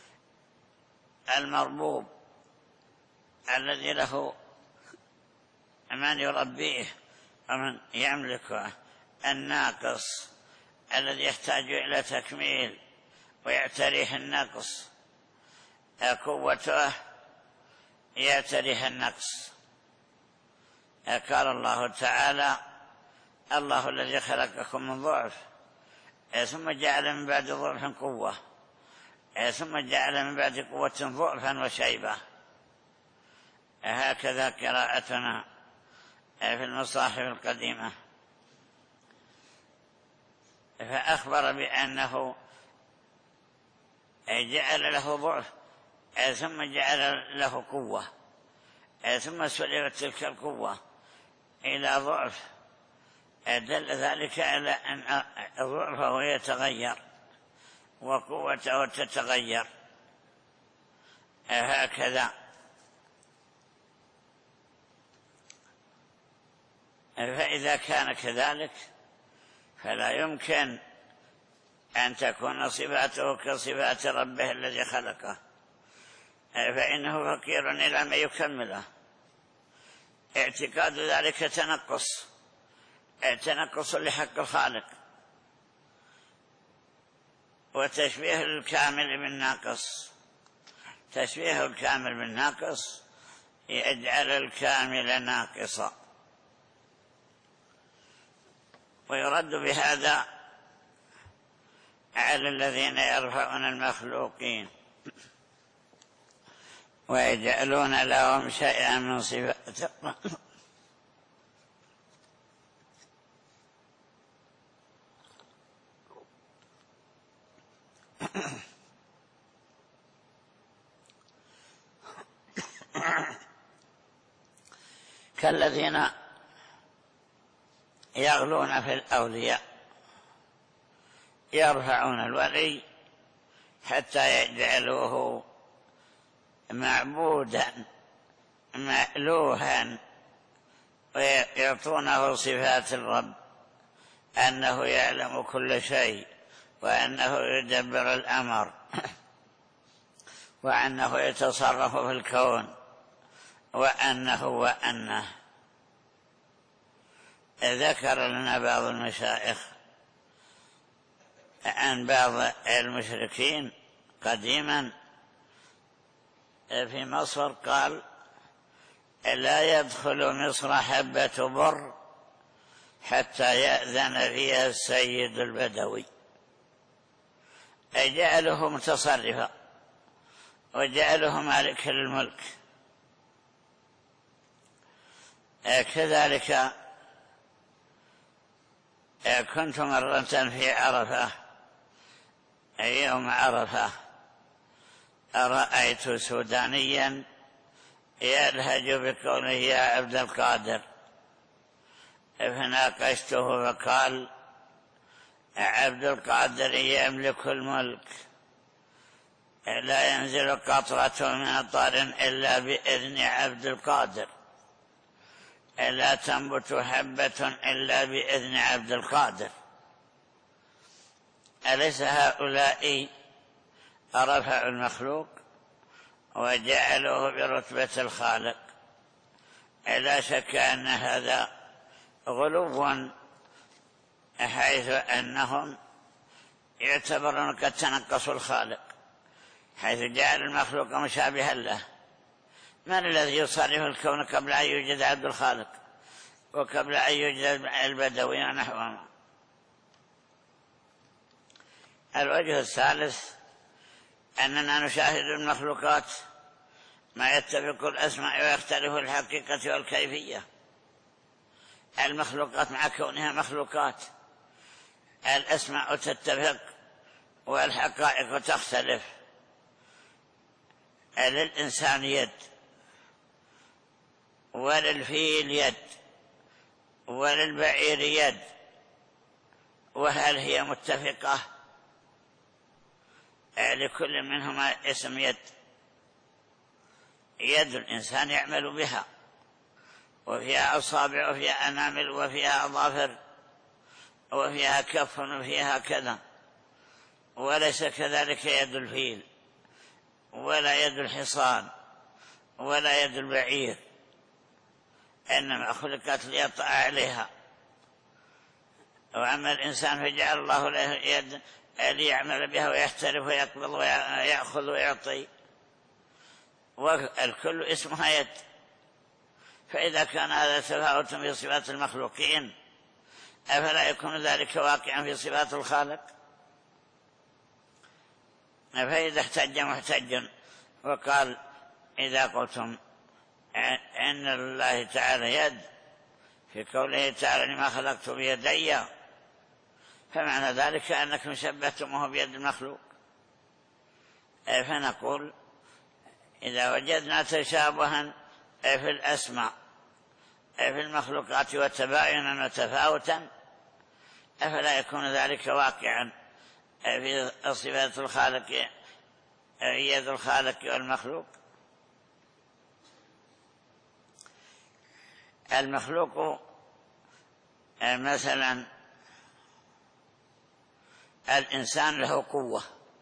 المربوب الذي له من يربيه ومن يملكه، الناقص الذي يحتاج إلى تكميل ويعتريه النقص، قوته يعتريها النقص. قال الله تعالى: الله الذي خلقكم من ضعف ثم جعل من بعد ضعف قوة ثم جعل من بعد قوة ضعفا وشيبة. هكذا قراءتنا في المصاحف القديمة. فأخبر بأنه جعل له ضعف ثم جعل له قوة ثم سلبت تلك القوة إلى ضعف، دل ذلك على أن ضعفه يتغير وقوته تتغير هكذا. فإذا كان كذلك فلا يمكن أن تكون صفاته كصفات ربه الذي خلقه، فإنه فقير إلى ما يكمله. اعتقاد ذلك تنقص تنقص لحق الخالق، وتشبيه الكامل بالناقص. تشبيه الكامل بالناقص يجعل الكامل ناقصا. ويرد بهذا على الذين يرفعون المخلوقين ويجعلون لهم شيئا من صفات كالذين يغلون في الأولياء، يرفعون الولي حتى يجعلوه معبودا مألوها، ويعطونه صفات الرب، أنه يعلم كل شيء، وأنه يدبر الأمر، وأنه يتصرف في الكون، وأنه وأنه. ذكر لنا بعض المشايخ عن بعض المشركين قديما في مصر، قال: لا يدخل مصر حبة بر حتى يأذن فيها السيد البدوي. جعله متصرفا وجعله مالك للملك. كذلك كنت مرة في عرفة، يوم عرفة، رأيت سودانيا يلهج بقوله: يا عبد القادر. فناقشته فقال: عبد القادر يملك الملك، لا ينزل قطرة من مطر إلا بإذن عبد القادر، لا تنبت حبة إلا بإذن عبد القادر. أليس هؤلاء رفعوا المخلوق وجعلوه برتبة الخالق؟ لا شك أن هذا غلو، حيث أنهم يعتبرون قد تنقصوا الخالق، حيث جعل المخلوق مشابها له. من الذي يصرف الكون قبل أن يوجد عبد الخالق وقبل أن يوجد البدوي ونحوهم؟ الوجه الثالث أننا نشاهد المخلوقات ما يتفق الأسماء ويختلف الحقيقة والكيفية. المخلوقات مع كونها مخلوقات الأسماء تتفق والحقائق تختلف. للإنسان يد، وللفيل يد، وللبعير يد، وهل هي متفقة؟ لكل منهما اسم يد. يد الإنسان يعمل بها، وفيها أصابع، وفيها أنامل، وفيها أظافر، وفيها كف، وفيها كذا. وليس كذلك يد الفيل، ولا يد الحصان، ولا يد البعير، إنما خلقت ليطأ عليها. وأما الإنسان فجعل الله له يد ليعمل بها ويحترف ويقبض ويأخذ ويعطي، والكل اسمها يد. فإذا كان هذا تفاوت في صفات المخلوقين، أفلا يكون ذلك واقعا في صفات الخالق؟ فإذا احتج محتج وقال: إذا قلتم إن الله تعالى يد في قوله تعالى: لما خلقت بيدي، فمعنى ذلك أنكم شبهتموه بيد المخلوق. فنقول إذا وجدنا تشابها في الأسماء في المخلوقات وتباينا وتفاوتا، أفلا يكون ذلك واقعا في صفات الخالق، يد الخالق والمخلوق؟ المخلوق مثلا الإنسان له قوة،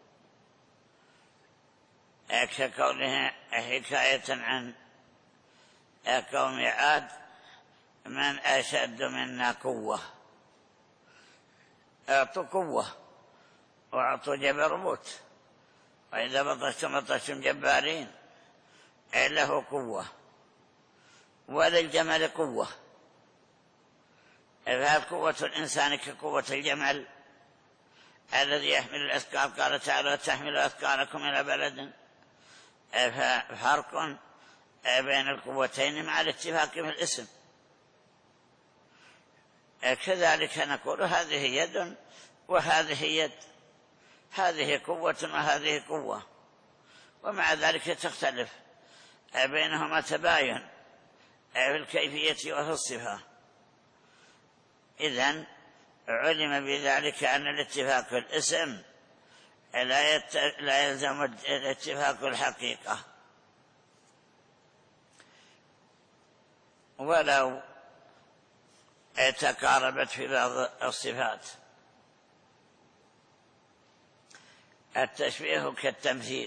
كقوله حكاية عن قوم عاد: من أشد منا قوة. أعطوا قوة وأعطوا جبروت، وإذا بطشتم بطشتم جبارين. له قوة، وللجمل قوة، فهل قوة الإنسان كقوة الجمل الذي يحمل الأثقال؟ قال تعالى: تحمل أثقالكم إلى بلد. ففرق بين القوتين مع الاتفاق في الاسم. كذلك نقول هذه يد وهذه يد، هذه قوة وهذه قوة، ومع ذلك تختلف بينهما تباين في الكيفية وفي الصفة. إذن علم بذلك أن الاتفاق في الاسم لا, يت... لا يلزم الاتفاق الحقيقة، ولو تقاربت في بعض الصفات. التشبيه كالتمثيل،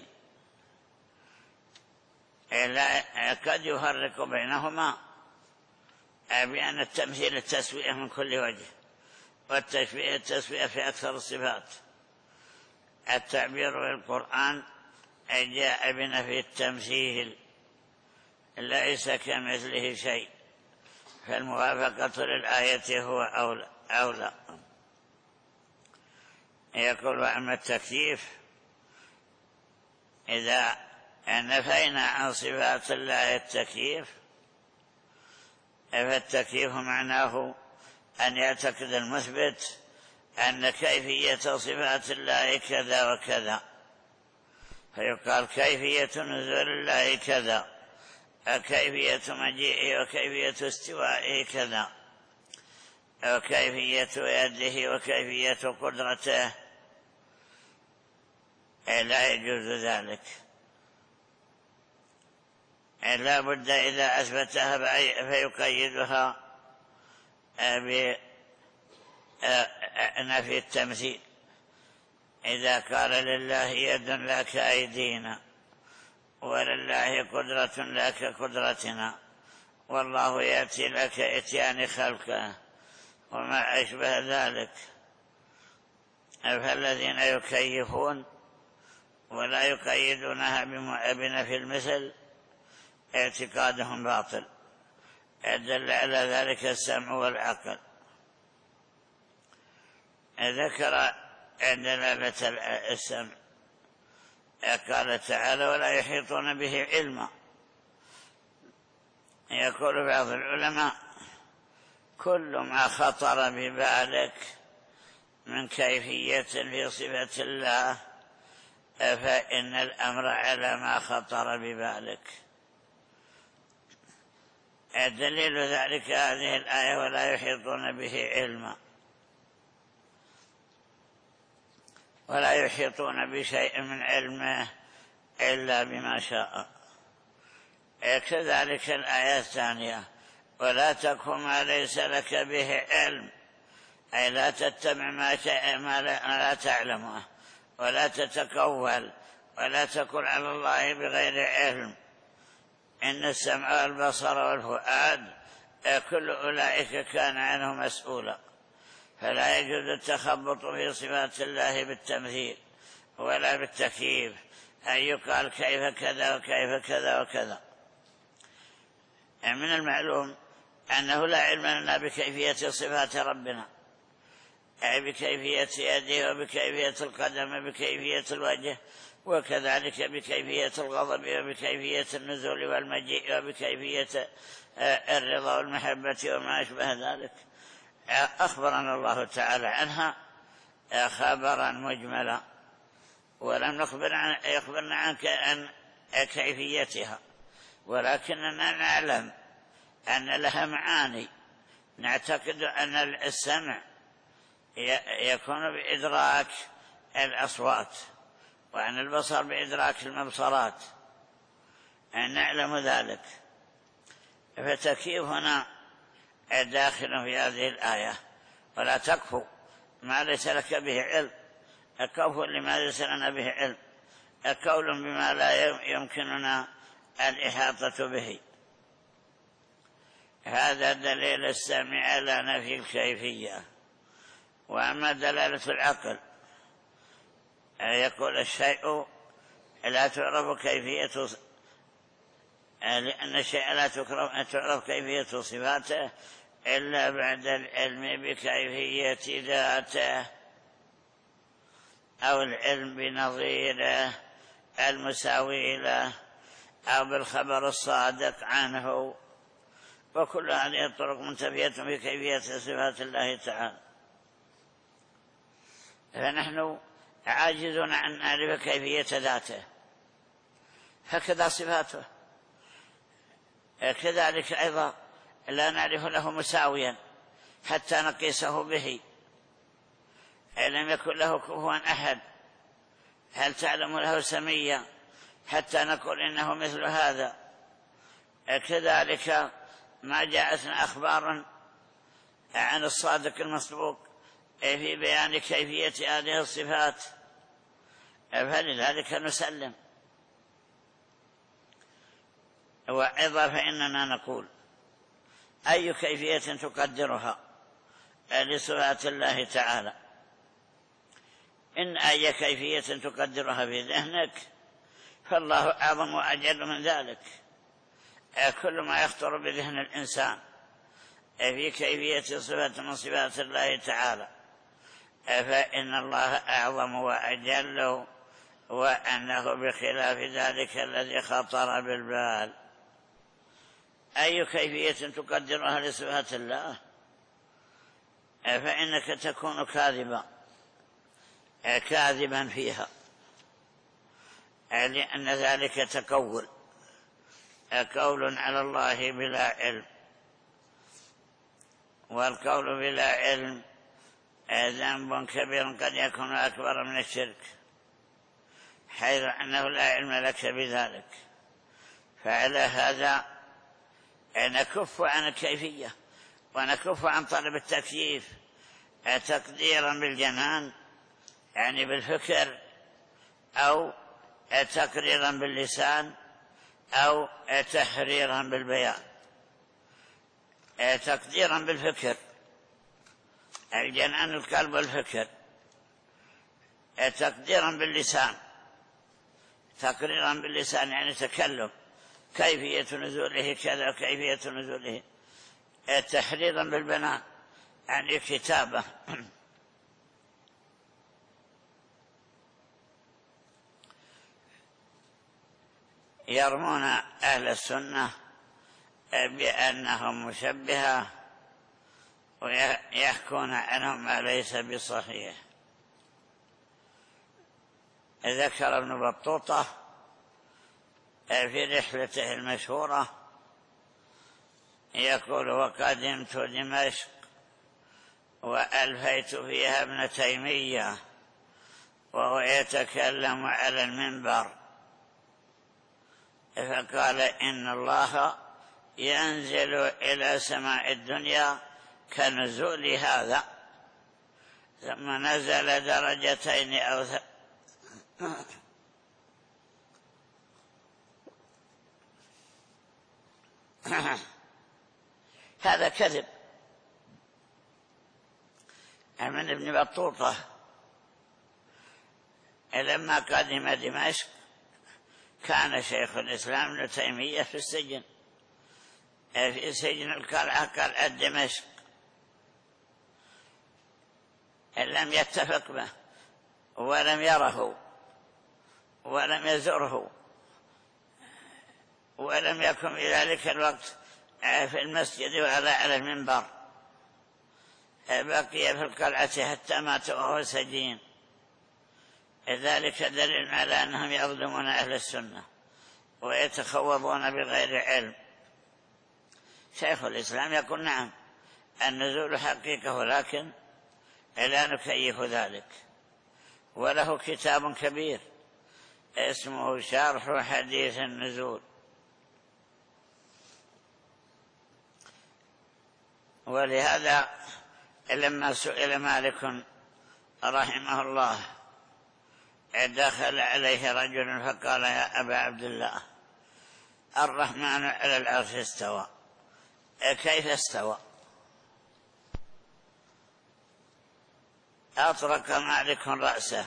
قد يفرق بينهما بأن التمثيل التسوية من كل وجه، والتشبيه التسوية في أكثر الصفات. التعبير بالقرآن جاء بنفي التمثيل، ليس كمثله شيء، فالموافقة للآية هو أولى, أولى. يقول: وأما التكييف إذا نفينا عن صفات الله التكييف، فالتكييف معناه أن يعتقد المثبت أن كيفية صفات الله كذا وكذا، فيقال كيفية نزول الله كذا، كيفية مجيئه وكيفية استوائه كذا، وكيفية يده وكيفية قدرته. لا يجوز ذلك، لا بد إذا أثبتها فيقيدها بنفي التمثيل. إذا قال: لله يد لا كأيدينا، ولله قدرة لا كقدرتنا، والله يأتي لك إتيان خلقه، وما أشبه ذلك، فالذين يكيفون ولا يقيدونها بنفي المثل اعتقادهم باطل، دل على ذلك السمع والعقل. ذكر دلالة السمع، قال تعالى: ولا يحيطون به علما. يقول بعض العلماء: كل ما خطر ببالك من كيفية في صفة الله فإن الأمر على ما خطر ببالك. دليل ذلك هذه الآية: ولا يحيطون به علما، ولا يحيطون بشيء من علمه إلا بما شاء. كذلك الآية الثانية: ولا تكف ما ليس لك به علم، أي لا تتبع ما, ما لا تعلمه، ولا تتكول، ولا تكن على الله بغير علم. إن السمع والبصر والفؤاد كل أولئك كان عنه مسؤولا، فلا يجوز التخبط في صفات الله بالتمثيل ولا بالتكييف، أن يقال كيف كذا وكيف كذا وكذا. من المعلوم أنه لا علم لنا بكيفية صفات ربنا، أي بكيفية يده وبكيفية القدم وبكيفية الوجه، وكذلك بكيفية الغضب وبكيفية النزول والمجيء وبكيفية الرضا والمحبة وما أشبه ذلك. أخبرنا الله تعالى عنها خبرا مجملا ولم نخبر عن يخبرنا عن كيفيتها، ولكننا نعلم أن لها معاني. نعتقد أن السمع يكون بإدراك الأصوات، وأن البصر بإدراك المبصرات، أن نعلم ذلك. فتكييفنا داخل في هذه الآية. ولا تكفو ما ليس لك به علم، الكفو لما ليس لنا به علم، القول بما لا يمكننا الإحاطة به. هذا دليل السمع على نفي الكيفية. وأما دلالة العقل يقول الشيء لا تعرف كيفية، لأن الشيء لا تعرف كيفية صفاته إلا بعد العلم بكيفية ذاته أو العلم بنظيره المساوي له أو بالخبر الصادق عنه. وكل هذه الطرق منتفية في كيفية صفات الله تعالى. فنحن عاجزون عن نعرف كيفية ذاته، هكذا صفاته. كذلك أيضا لا نعرف له مساويا حتى نقيسه به، لم يكن له كفوا أحد. هل تعلم له سميا حتى نقول إنه مثل هذا؟ كذلك ما جاءتنا أخبار عن الصادق المصدوق في بيان كيفية هذه الصفات، فلذلك نسلم. وأيضا فإننا نقول أي كيفية تقدرها لصفات الله تعالى؟ إن أي كيفية تقدرها في ذهنك فالله أعظم وأجل من ذلك. كل ما يخطر بذهن الإنسان في كيفية صفة من صفات الله تعالى فإن الله أعظم وأجل، وأنه بخلاف ذلك الذي خطر بالبال. أي كيفية تقدرها لصفات الله فإنك تكون كاذبا كاذبا فيها، لأن ذلك تقول قول على الله بلا علم، والقول بلا علم ذنب كبير قد يكون أكبر من الشرك، حيث أنه لا علم لك بذلك. فعلى هذا نكف عن الكيفية ونكف عن طلب التكييف تقديرا بالجنان يعني بالفكر، أو تقريرا باللسان، أو تحريرا بالبيان. تقديرا بالفكر الجنان القلب والفكر، تقديرا باللسان تقريرا باللسان يعني تكلم كيفية نزوله كذا وكيفية نزوله، تحريرا بالبنان يعني كتابة. يرمون أهل السنة بأنهم مشبهة ويحكون عنهم ما ليس بصحيح. ذكر ابن بطوطة في رحلته المشهورة يقول: وقدمت دمشق وألفيت فيها ابن تيمية وهو يتكلم على المنبر، فقال: إن الله ينزل إلى سماء الدنيا كنزول هذا، ثم نزل درجتين أو ث... هذا كذب من ابن بطوطة. لما قدم دمشق كان شيخ الإسلام ابن تيمية في السجن، في سجن القلعة قلعة دمشق، لم يتفق به ولم يره ولم يزره ولم يكن في ذلك الوقت في المسجد ولا على المنبر. بقي في القلعة حتى مات وهو سجين. ذلك دليل على أنهم يظلمون أهل السنة ويتخوضون بغير علم. شيخ الإسلام يقول نعم النزول حقيقة، لكن لا نكيف ذلك. وله كتاب كبير اسمه شرح حديث النزول. ولهذا لما سئل مالك رحمه الله دخل عليه رجل فقال يا أبا عبد الله الرحمن على العرش استوى، كيف استوى؟ أطرق مالك رأسه،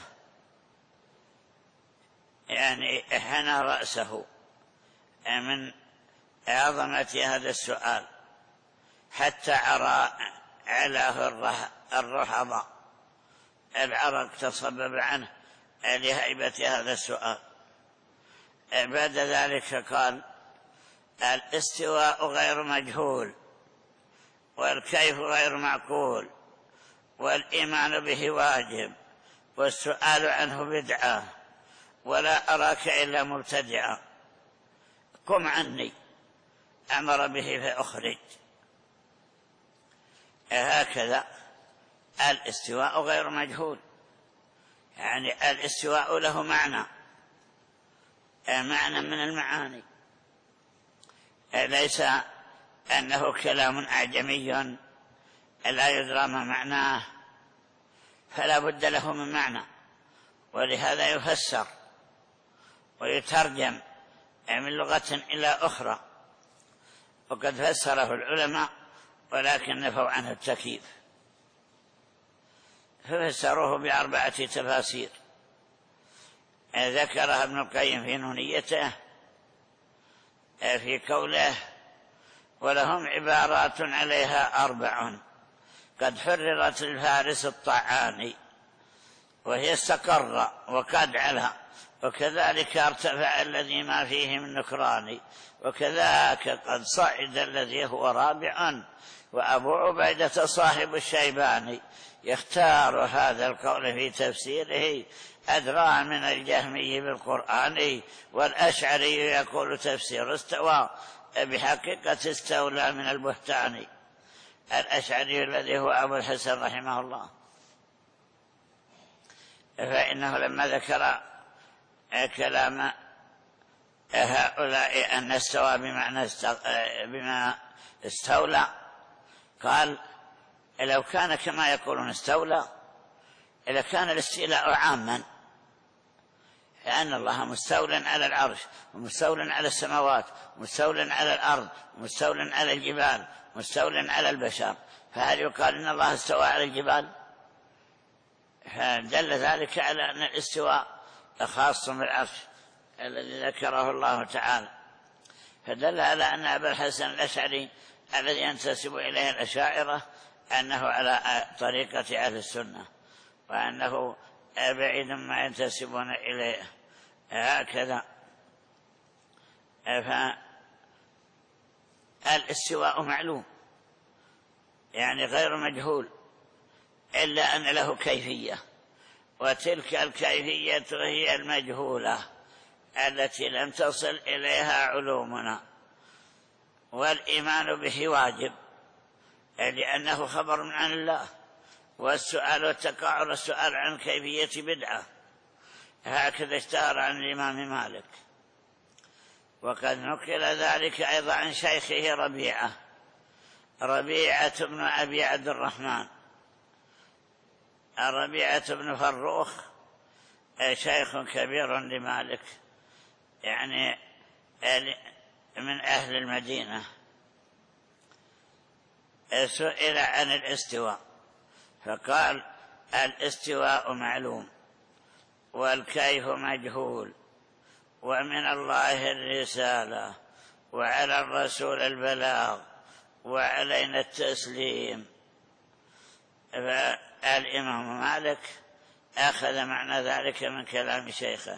يعني حنى رأسه من عظمة هذا السؤال حتى عرى علاه الرحضة، العرق تصبب عنه لهيبة هذا السؤال. بعد ذلك قال الاستواء غير مجهول، والكيف غير معقول، والإيمان به واجب، والسؤال عنه بدعة، ولا أراك إلا مبتدعا، قم عني. أمر به فأخرج. هكذا الاستواء غير مجهول، يعني الاستواء له معنى، معنى من المعاني، ليس أنه كلام أعجمي لا يدرى ما معناه، فلا بد له من معنى، ولهذا يفسر ويترجم من لغة إلى أخرى. وقد فسره العلماء ولكن نفوا عنه التكييف، ففسروه بأربعة تفاسير ذكرها ابن القيم في نونيته في قوله ولهم عبارات عليها أربع قد حررت الفارس الطعاني، وهي استقر وقد علا، وكذلك ارتفع الذي ما فيه من نكران، وكذاك قد صعد الذي هو رابع، وأبو عبيدة صاحب الشيباني يختار هذا القول في تفسيره أدرى من الجهمي بالقرآن، والأشعري يقول تفسير استوى بحقيقة استولى من البهتان. الأشعري الذي هو أبو الحسن رحمه الله، فإنه لما ذكر كلام هؤلاء أن استوى بمعنى بما استولى قال لو كان كما يقولون استولى لكان الاستيلاء عاما، لأن الله مستولى على العرش، ومستولى على السماوات، ومستولى على الأرض، ومستولى على الجبال، مستولى على البشر، فهل يقال إن الله استوى على الجبال؟ فدل ذلك على أن الاستواء خاص بالعرش الذي ذكره الله تعالى. فدل على أن أبا الحسن الأشعري الذي ينتسب إليه الأشاعرة أنه على طريقة أهل السنة، وأنه بعيد ما ينتسبون إليه. هكذا فالاستواء معلوم يعني غير مجهول، إلا أن له كيفية، وتلك الكيفية هي المجهولة التي لم تصل إليها علومنا. والإيمان به واجب لأنه خبر عن الله، والسؤال والتقاعر السؤال عن كيفية بدعة، هكذا اشتهر عن الإمام مالك. وقد نقل ذلك أيضا عن شيخه ربيعة ربيعة بن أبي عبد الرحمن ربيعة بن فروخ، شيخ كبير لمالك، يعني من أهل المدينة. سئل عن الاستواء فقال الاستواء معلوم، والكيف مجهول، ومن الله الرسالة، وعلى الرسول البلاغ، وعلينا التسليم. فالإمام مالك أخذ معنى ذلك من كلام شيخه.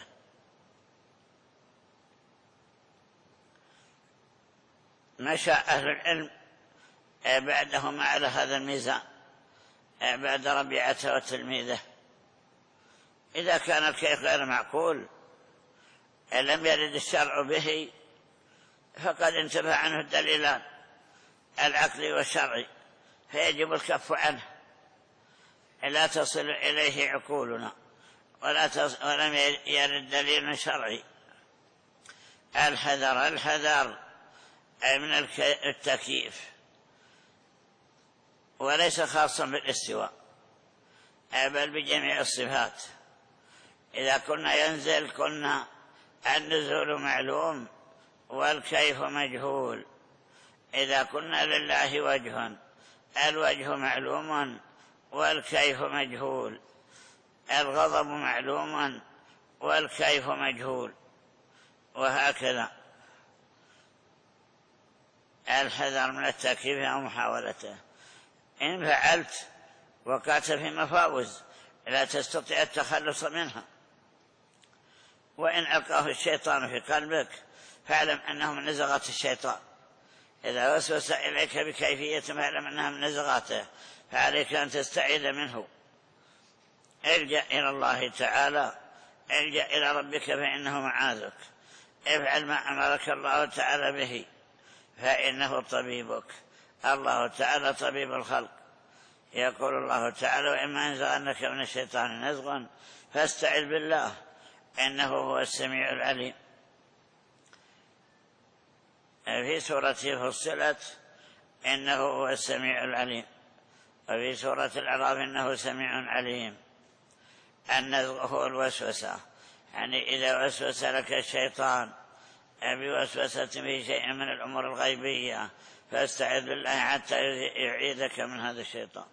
مشى أهل العلم بعدهم على هذا الميزان، بعد ربيعة وتلميذه. إذا كان الكيف غير معقول لم يرد الشرع به فقد انتفى عنه الدليلان العقلي والشرعي، فيجب الكف عنه، لا تصل إليه عقولنا ولا تصل ولم يرد دليل شرعي. الحذر الحذر من التكييف، وليس خاصا بالاستواء بل بجميع الصفات. إذا كنا ينزل كنا النزول معلوم والكيف مجهول. إذا كنا لله وجه الوجه معلوم والكيف مجهول، الغضب معلوم والكيف مجهول، وهكذا. الحذر من التكييف أو محاولته. إن فعلت وقعت في مفاوز لا تستطيع التخلص منها. وإن ألقاه الشيطان في قلبك فاعلم أنه من نزغات الشيطان. إذا وسوس إليك بكيفية فاعلم أنها من نزغاته، فعليك أن تستعيذ منه. الجأ إلى الله تعالى، الجأ إلى ربك فإنه معاذك. افعل ما أمرك الله تعالى به فإنه طبيبك. الله تعالى طبيب الخلق. يقول الله تعالى: وإما ينزغنك من الشيطان نزغ فاستعذ بالله إنه هو السميع العليم. في سورة فصلت إنه هو السميع العليم، وفي سورة الأعراف إنه سميع عليم. النزغ هو الوسوسة، يعني إذا وسوس لك الشيطان بوسوسة في شيء من الأمور الغيبية فاستعذ بالله حتى يعيذك من هذا الشيطان.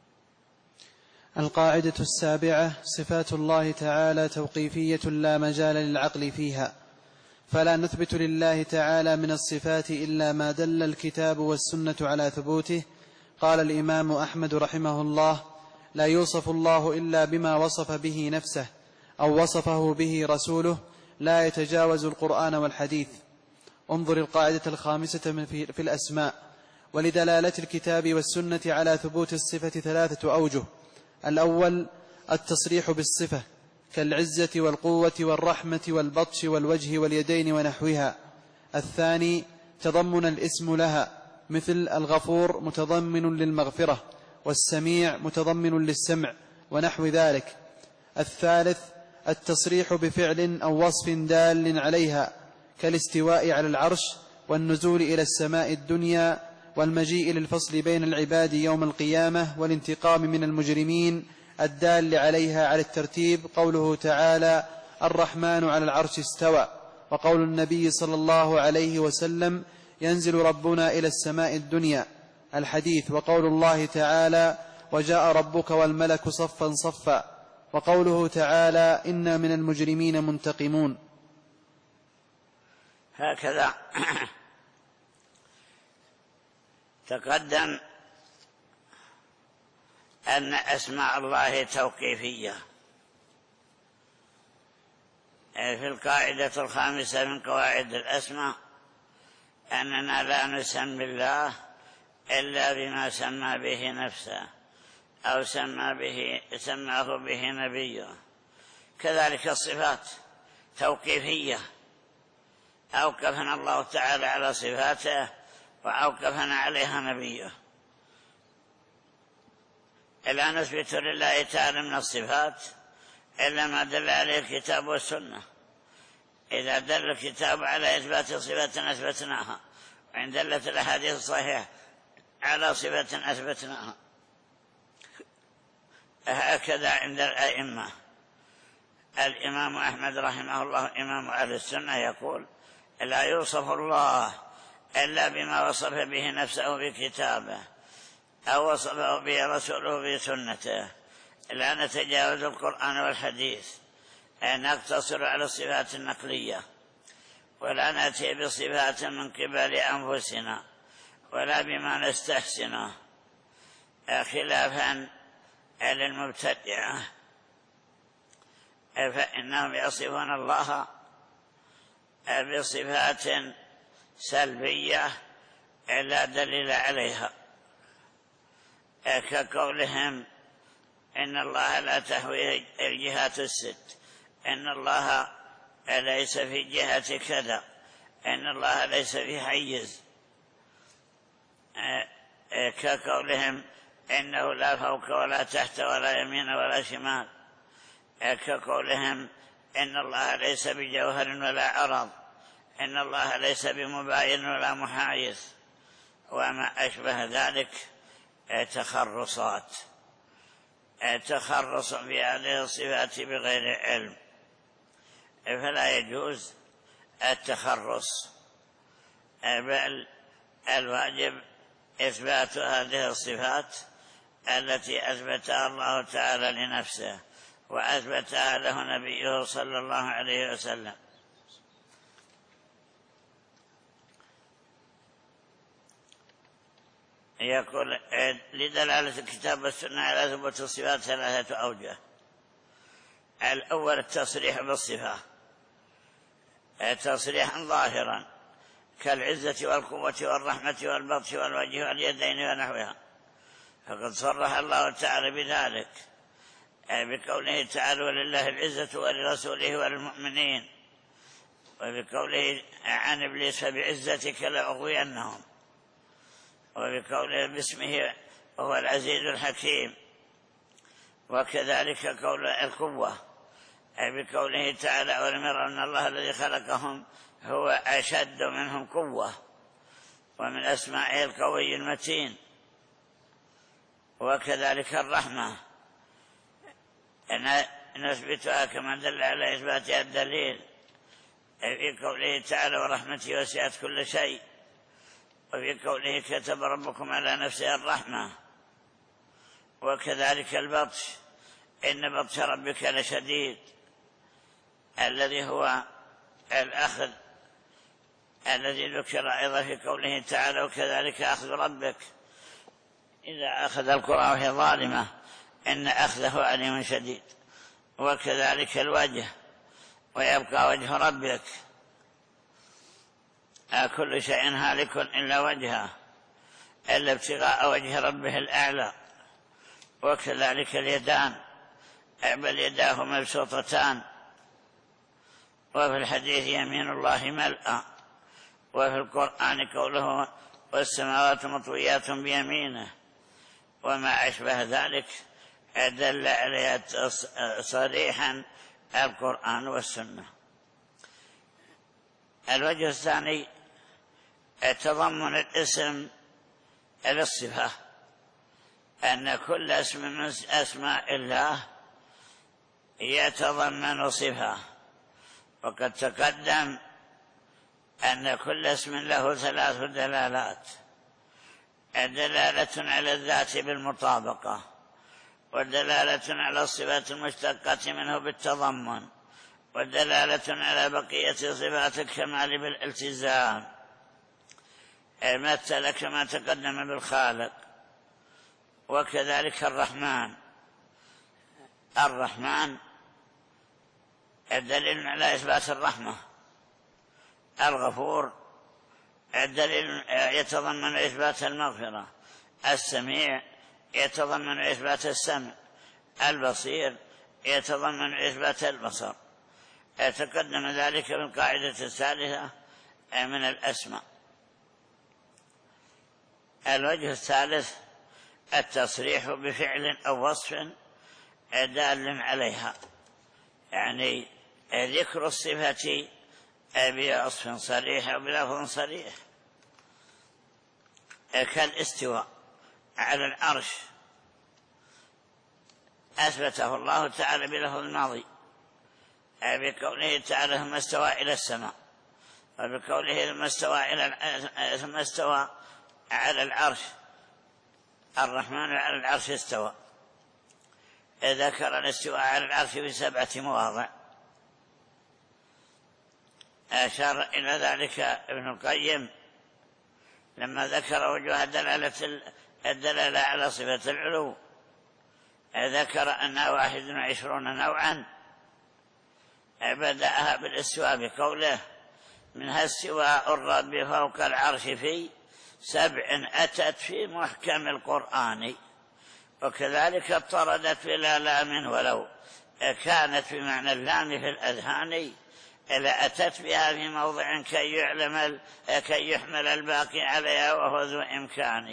القاعدة السابعة: صفات الله تعالى توقيفية لا مجال للعقل فيها، فلا نثبت لله تعالى من الصفات إلا ما دل الكتاب والسنة على ثبوته. قال الإمام أحمد رحمه الله: لا يوصف الله إلا بما وصف به نفسه أو وصفه به رسوله، لا يتجاوز القرآن والحديث. انظر القاعدة الخامسة في الأسماء: ولدلالة الكتاب والسنة على ثبوت الصفة ثلاثة أوجه. الأول التصريح بالصفة كالعزة والقوة والرحمة والبطش والوجه واليدين ونحوها. الثاني تضمن الاسم لها، مثل الغفور متضمن للمغفرة، والسميع متضمن للسمع ونحو ذلك. الثالث التصريح بفعل أو وصف دال عليها، كالاستواء على العرش والنزول إلى السماء الدنيا والمجيء للفصل بين العباد يوم القيامة والانتقام من المجرمين الدال عليها على الترتيب، قوله تعالى: الرحمن على العرش استوى، وقول النبي صلى الله عليه وسلم: ينزل ربنا إلى السماء الدنيا، الحديث، وقول الله تعالى: وجاء ربك والملك صفا صفا، وقوله تعالى: إنا من المجرمين منتقمون. هكذا تقدم أن أسماء الله توقيفية. في القاعدة الخامسة من قواعد الأسماء أننا لا نسمي الله إلا بما سمى به نفسه أو سمى به سماه به نبيه. كذلك الصفات توقيفية، أوقفنا الله تعالى على صفاته وأوقفنا عليها نبيه. لا نثبت لله تعالى من الصفات إلا ما دل عليه الكتاب والسنة. إذا دل الكتاب على إثبات صفة أثبتناها، وإن دلت الأحاديث الصحيحة على صفة أثبتناها. هكذا عند الأئمة. الإمام أحمد رحمه الله إمام أهل السنة يقول: لا يوصف الله إلا بما وصف به نفسه بكتابه أو وصفه به رسوله بسنته. لا نتجاوز القرآن والحديث، نقتصر على الصفات النقلية، ولا نأتي بصفات من قبل أنفسنا ولا بما نستحسنه، خلافا للمبتدعة، فإنهم يصفون الله بصفات سلبية لا دليل عليها. كقولهم إن الله لا تهويه الجهات الست، إن الله ليس في جهة كذا، إن الله ليس في حيز، كقولهم إنه لا فوق ولا تحت ولا يمين ولا شمال، كقولهم إن الله ليس بجوهر ولا عرض، إن الله ليس بمباين ولا محايز، وما أشبه ذلك تخرصات، تخرص في هذه الصفات بغير علم، فلا يجوز التخرص، بل الواجب إثبات هذه الصفات التي أثبتها الله تعالى لنفسه وأثبتها له نبيه صلى الله عليه وسلم. يقول لدلالة الكتاب والسنة على ثبوت الصفات ثلاثة أوجه. الأول التصريح بالصفة تصريحا ظاهرا كالعزة والقوة والرحمة والبطش والوجه واليدين ونحوها، فقد صرح الله تعالى بذلك بقوله تعالى ولله العزة ولرسوله وللمؤمنين، وبقوله عن إبليس فبعزتك لأغوينهم، وبقوله باسمه وهو العزيز الحكيم، وكذلك قول القوة بقوله تعالى ولم يروا أن الله الذي خلقهم هو أشد منهم قوة، ومن أسمائه القوي المتين. وكذلك الرحمة نثبتها كما دل على إثباتها الدليل في قوله تعالى ورحمتي وسعت كل شيء، وفي قوله كتب ربكم على نفسه الرحمة. وكذلك البطش إن بطش ربك لشديد، الذي هو الأخذ الذي ذكر أيضا في قوله تعالى وكذلك أخذ ربك إذا أخذ القرى وهي ظالمة إن أخذه أليم شديد. وكذلك الوجه ويبقى وجه ربك، كل شيء هالك إلا وجهه إلا ابتغاء وجه ربه الأعلى. وكذلك اليدان بل يداه مبسوطتان، وفي الحديث يمين الله ملأى، وفي القرآن قوله والسماوات مطويات بيمينه، وما أشبه ذلك دل عليه صريحا القرآن والسنة. الوجه الثاني تضمن الاسم للصفة، أن كل اسم من أسماء الله يتضمن صفة، وقد تقدم أن كل اسم له ثلاث دلالات: دلالة على الذات بالمطابقة، ودلالة على الصفات المشتقة منه بالتضمن، ودلالة على بقية صفات الكمال بالالتزام، مثل كما تقدم بالخالق. وكذلك الرحمن الرحمن الدليل على إثبات الرحمة. الغفور الدليل يتضمن إثبات المغفرة. السميع يتضمن إثبات السمع. البصير يتضمن إثبات البصر. تقدم ذلك في القاعدة الثالثة من الأسماء. الوجه الثالث التصريح بفعل أو وصف دال عليها، يعني ذكر الصفة بوصف صريح أو بلفظ صريح، كالاستواء على العرش أثبته الله تعالى بلفظ الماضي بقوله تعالى ثم استوى إلى السماء، وبقوله ثم استوى إلى ثم استوى على العرش. الرحمن على العرش استوى، ذكر الاستواء على العرش في سبعة مواضع، أشار إلى ذلك ابن القيم لما ذكر وجوه دلالة الدلالة على صفة العلو، ذكر أنها واحد وعشرون نوعا، بدأها بالاستواء بقوله منها استواء الرب فوق العرش في سبع أتت في محكم القرآن، وكذلك اضطردت بلا لام ولو كانت بمعنى اللام في الأذهان إلا أتت بها في موضع كي يعلم كي يحمل الباقي عليها وهو ذو إمكان.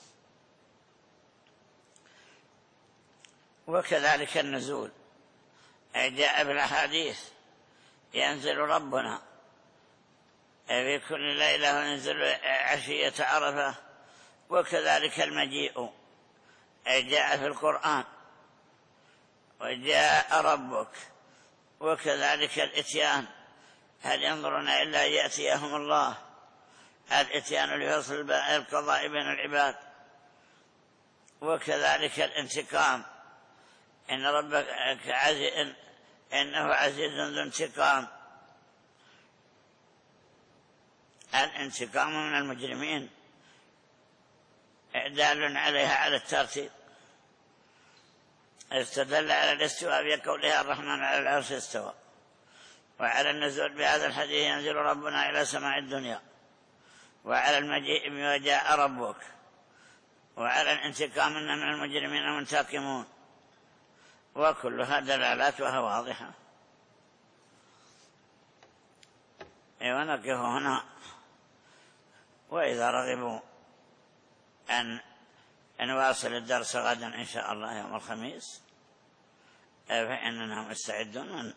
وكذلك النزول جاء بالأحاديث ينزل ربنا في كل ليلة وينزل عشية عرفة. وكذلك المجيء جاء في القرآن وجاء ربك. وكذلك الاتيان هل ينظرون إلا يأتيهم الله الاتيان لفصل القضاء بين العباد. وكذلك الانتقام إن ربك عزيز إنه عزيز ذو انتقام. الانتقام من المجرمين دال عليها على الترتيب. استدل على الاستواء بقولها الرحمن على العرش استوى، وعلى النزول بهذا الحديث ينزل ربنا إلى سماء الدنيا، وعلى المجيء وجاء ربك، وعلى الانتقام إن من المجرمين منتقمون. وكلها دلالاتها واضحة. ونقف هنا، وإذا رغبوا أن نواصل الدرس غدا إن شاء الله يوم الخميس فإننا مستعدون. من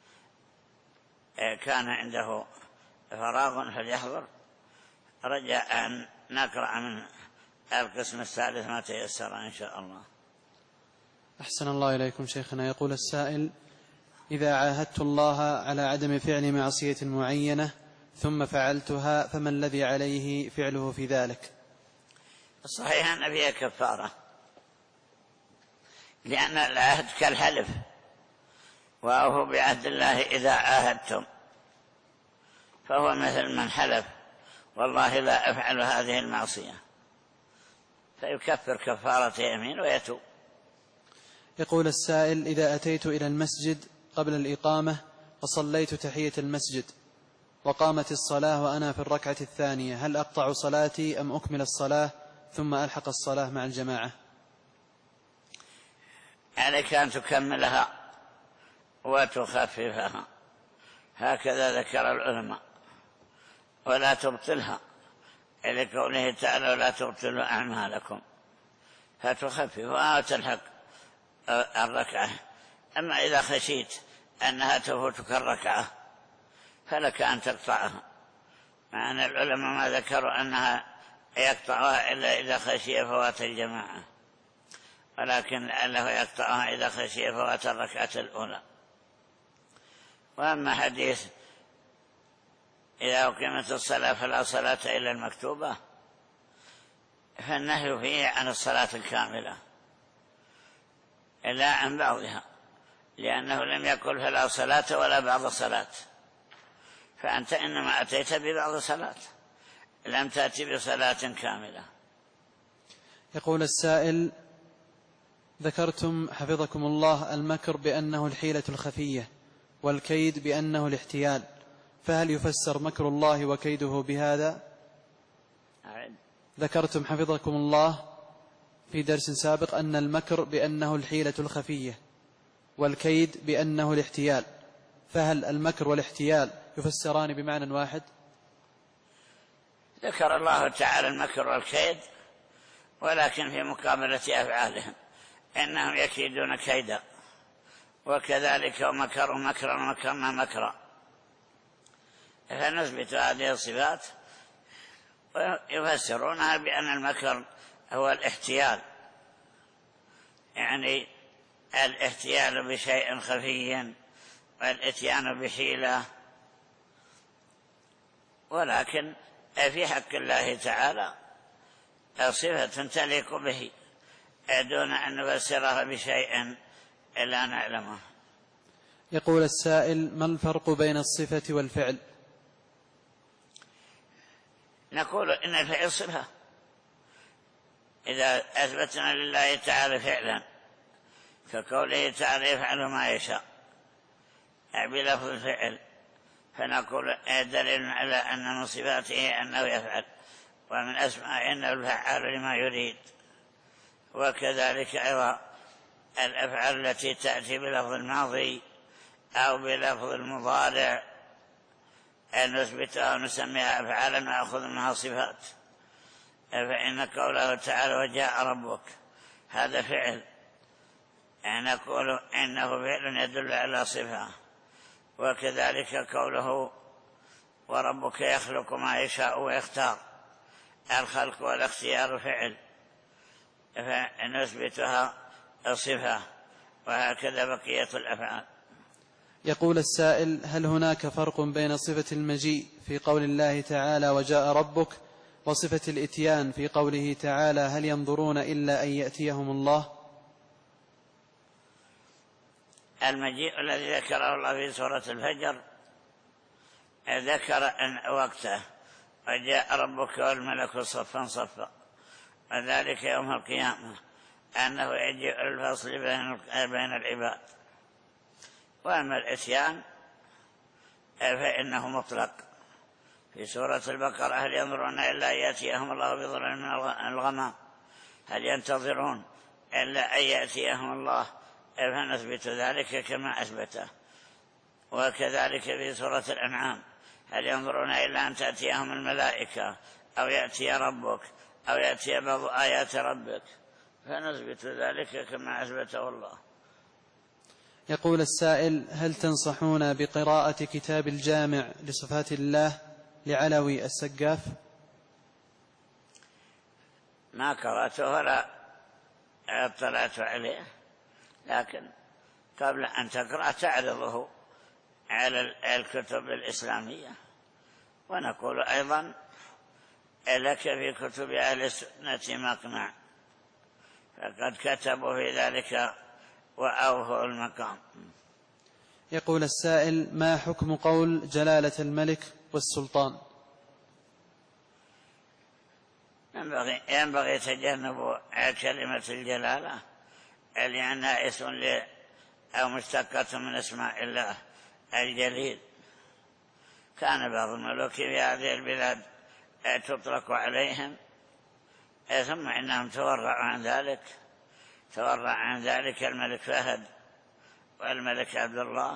كان عنده فراغ فليحضر، رجاء أن نقرأ من القسم الثالث ما تيسر إن شاء الله. أحسن الله إليكم شيخنا. يقول السائل: إذا عاهدت الله على عدم فعل معصية معينة ثم فعلتها فما الذي عليه فعله في ذلك؟ صحيح أن فيها كفارة، لأن العهد كالحلف، وأوفوا بعهد الله إذا عاهدتم، فهو مثل من حلف والله لا أفعل هذه المعصية، فيكفر كفارة يمين ويتوب. يقول السائل: إذا أتيت إلى المسجد قبل الإقامة وصليت تحية المسجد وقامت الصلاة وأنا في الركعة الثانية، هل أقطع صلاتي أم أكمل الصلاة ثم ألحق الصلاة مع الجماعة؟ عليك أن تكملها وتخففها، هكذا ذكر العلماء، ولا تبطلها لقوله تعالى: ولا تبطلوا أعمالكم، فتخففها وتلحق الركعة. أما إذا خشيت أنها تفوتك الركعة فلك أن تقطعها، مع أن العلماء ما ذكروا أنها يقطعها إلا إذا خشي فوات الجماعة، ولكن لعله يقطعها إذا خشي فوات الركعة الأولى. وأما حديث إذا أقيمت الصلاة فلا صلاة إلا المكتوبة، فالنهي فيه عن الصلاة الكاملة إلا عن بعضها، لأنه لم يقل فلا صلاة ولا بعض صلاة، فأنت إنما أتيت ببعض صلاة، لم تأتي بصلاة كاملة. يقول السائل: ذكرتم حفظكم الله المكر بأنه الحيلة الخفية والكيد بأنه الاحتيال، فهل يفسر مكر الله وكيده بهذا؟ أعد. ذكرتم حفظكم الله في درس سابق أن المكر بأنه الحيلة الخفية والكيد بأنه الاحتيال، فهل المكر والاحتيال يفسران بمعنى واحد؟ ذكر الله تعالى المكر والكيد، ولكن في مقابلة أفعالهم إنهم يكيدون كيدا، وكذلك ومكروا مكرا ومكرنا مكرا، فنثبت هذه الصفات ويفسرونها بأن المكر هو الاحتيال، يعني الاحتيال بشيء خفي والاتيان بحيلة، ولكن في حق الله تعالى صفة تليق به دون أن نفسرها بشيء لا نعلمه. يقول السائل: ما الفرق بين الصفة والفعل؟ نقول إن الفعل صفة، إذا أثبتنا لله تعالى فعلا كقوله تعالى يفعل ما يشاء بلفظ الفعل، فنقول دليل على أن من صفاته أنه يفعل، ومن أسماء أنه الفعال لما يريد، وكذلك أيضا الأفعال التي تأتي بلفظ الماضي أو بلفظ المضارع أن نثبتها ونسميها أفعالا ونأخذ منها صفات. فإن قوله تعالى وجاء ربك هذا فعل، نقول إنه فعل يدل على صفة. وكذلك قوله وربك يخلق ما يشاء ويختار، الخلق والاختيار فعل فنثبتها صفة، وهكذا بقية الأفعال. يقول السائل: هل هناك فرق بين صفة المجيء في قول الله تعالى وجاء ربك وصفة الإتيان في قوله تعالى هل ينظرون إلا أن يأتيهم الله؟ المجيء الذي ذكره الله في سورة الفجر ذكر أن وقته وجاء ربك والملك صفا صفا، وذلك يوم القيامة أنه يجيء الفصل بين العباد. وأما الإتيان فإنه مطلق في سورة البقرة هل ينظرون إلا أن يأتيهم الله بظلل من الغمام، هل ينتظرون إلا أن يأتيهم الله، فنثبت ذلك كما أثبته. وكذلك في سورة الأنعام هل ينظرون إلا أن تأتيهم الملائكة أو يأتي ربك أو يأتي بعض آيات ربك، فنثبت ذلك كما أثبته الله. يقول السائل: هل تنصحون بقراءة كتاب الجامع لصفات الله لعلوي السقاف؟ ما قرأته ولا اطلعت عليه، لكن قبل أن تقرأ تعرضه على الكتب الإسلامية. ونقول أيضا لك في كتب أهل السنة مقنع، فقد كتبوا في ذلك وأوهوا المقام. يقول السائل: ما حكم قول جلالة الملك والسلطان؟ ينبغي, ينبغي تجنب كلمة الجلالة لأنها اسم أو مشتقة من اسماء الله الجليل. كان بعض الملوك في هذه البلاد تطلق عليهم، ثم إنهم تورعوا عن ذلك تورع عن ذلك الملك فهد والملك عبد الله،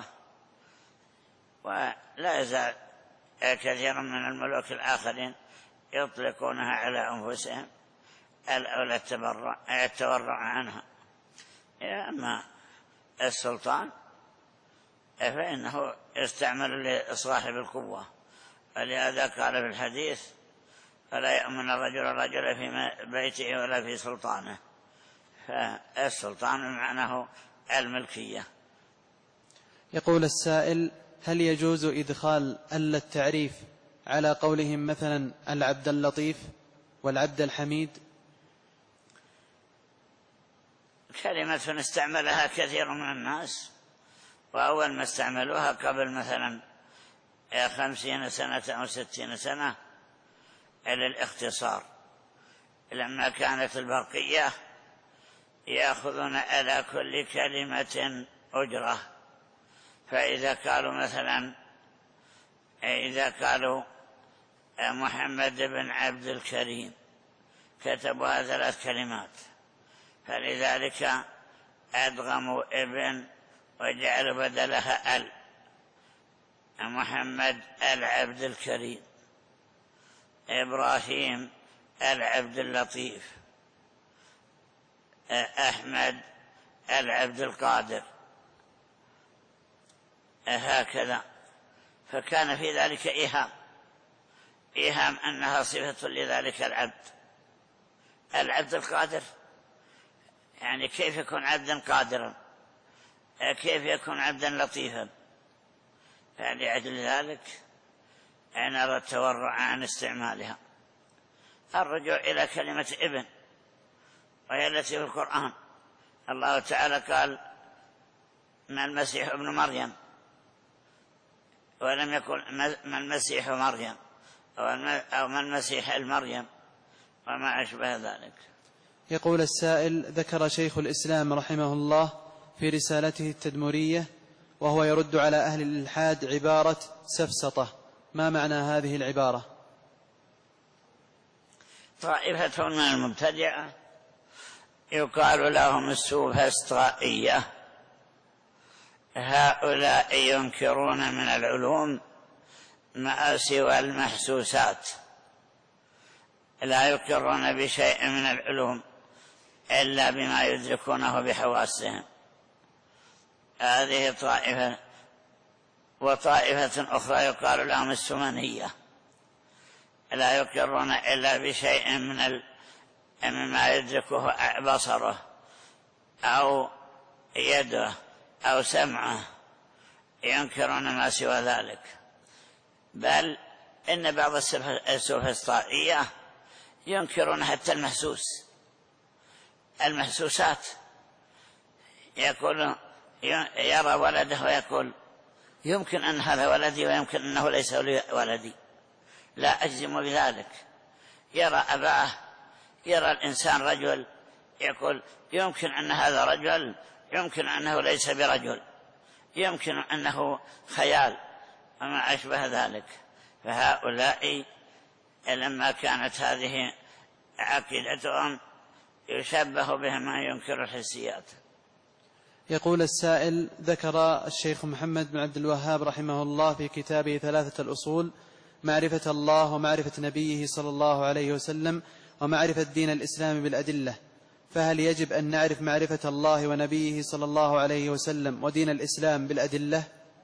ولا يزال كثير من الملوك الآخرين يطلقونها على أنفسهم الأولى التورع عنها. أما السلطان فإنه يستعمل لصاحب القوة، ولهذا قال في الحديث فلا يؤمن الرجل الرجل في بيته ولا في سلطانه، فالسلطان معناه الملكية. يقول السائل: هل يجوز إدخال ال التعريف على قولهم مثلا العبد اللطيف والعبد الحميد؟ كلمة استعملها كثير من الناس، وأول ما استعملوها قبل مثلا خمسين سنة أو ستين سنة إلى الاختصار، لما كانت البرقية يأخذون على كل كلمة أجرة. فإذا قالوا مثلا إذا قالوا محمد بن عبد الكريم كتبوها ثلاث كلمات، فلذلك أدغموا ابن وجعلوا بدلها ال محمد العبد الكريم، إبراهيم العبد اللطيف، أحمد العبد القادر، هكذا. فكان في ذلك إيهام إيهام أنها صفة لذلك العبد. العبد القادر يعني كيف يكون عبدا قادرا، كيف يكون عبدا لطيفا؟ فلأجل ذلك نرى التورع عن استعمالها. الرجوع إلى كلمة ابن، وهي التي في القرآن الله تعالى قال ما المسيح ابن مريم، ولم يقل ما المسيح مريم أو ما المسيح المريم وما أشبه ذلك. يقول السائل: ذكر شيخ الإسلام رحمه الله في رسالته التدمرية وهو يرد على أهل الإلحاد عبارة سفسطة، ما معنى هذه العبارة؟ طائفة من المبتدعة يقال لهم السوفسطائية. هؤلاء ينكرون من العلوم ما سوى المحسوسات، لا يقرون بشيء من العلوم إلا بما يدركونه بحواسهم. هذه طائفة. وطائفة أخرى يقال لهم السمنية، لا يقرون إلا بشيء من مما يدركه بصره أو يده أو سمعه، ينكرون ما سوى ذلك. بل إن بعض السوفسطائية ينكرون حتى المحسوس، المحسوسات. يقول يرى ولده ويقول يمكن أن هذا ولدي ويمكن أنه ليس ولدي، لا أجزم بذلك. يرى أباه، يرى الإنسان رجل، يقول يمكن أن هذا رجل، يمكن أنه ليس برجل، يمكن أنه خيال وما أشبه ذلك. فهؤلاء لما كانت هذه عقيدتهم يشبه بهم ما ينكر الحسيات. يقول السائل: ذكر الشيخ محمد بن عبد الوهاب رحمه الله في كتابه ثلاثة الأصول معرفة الله ومعرفة نبيه صلى الله عليه وسلم ومعرفة دين الإسلام بالأدلة، فهل يجب أن نعرف معرفة الله ونبيه صلى الله عليه وسلم ودين الإسلام بالأدلة؟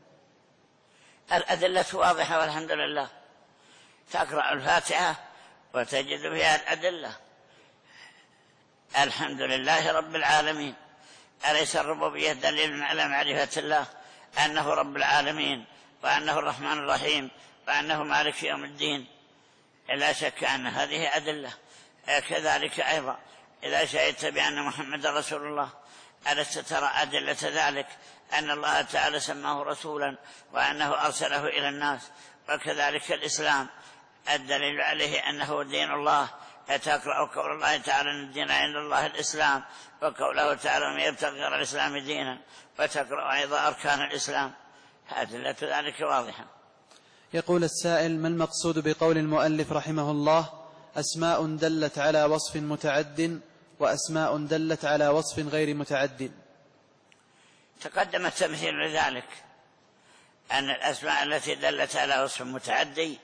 الأدلة واضحة والحمد لله. تقرأ الفاتحة وتجد فيها الأدلة. الحمد لله رب العالمين. أليس الربوبية دليل على معرفة الله أنه رب العالمين وأنه الرحمن الرحيم وأنه مالك يوم الدين؟ لا شك أن هذه أدلة. كذلك أيضا إذا شهدت بأن محمد رسول الله، ألست ترى أدلة ذلك أن الله تعالى سماه رسولا وأنه أرسله إلى الناس؟ وكذلك الإسلام الدليل عليه أنه دين الله. تقرأ قول الله تعالى أن الدين عند الله الإسلام، وقوله تعالى من يبتغي غير الإسلام دينا، وتقرأ أيضا أركان الإسلام. أدلة ذلك واضحة. يقول السائل: ما المقصود بقول المؤلف رحمه الله أسماء دلت على وصف متعد وأسماء دلت على وصف غير متعد؟ تقدم التمثيل لذلك، أن الأسماء التي دلت على وصف متعدي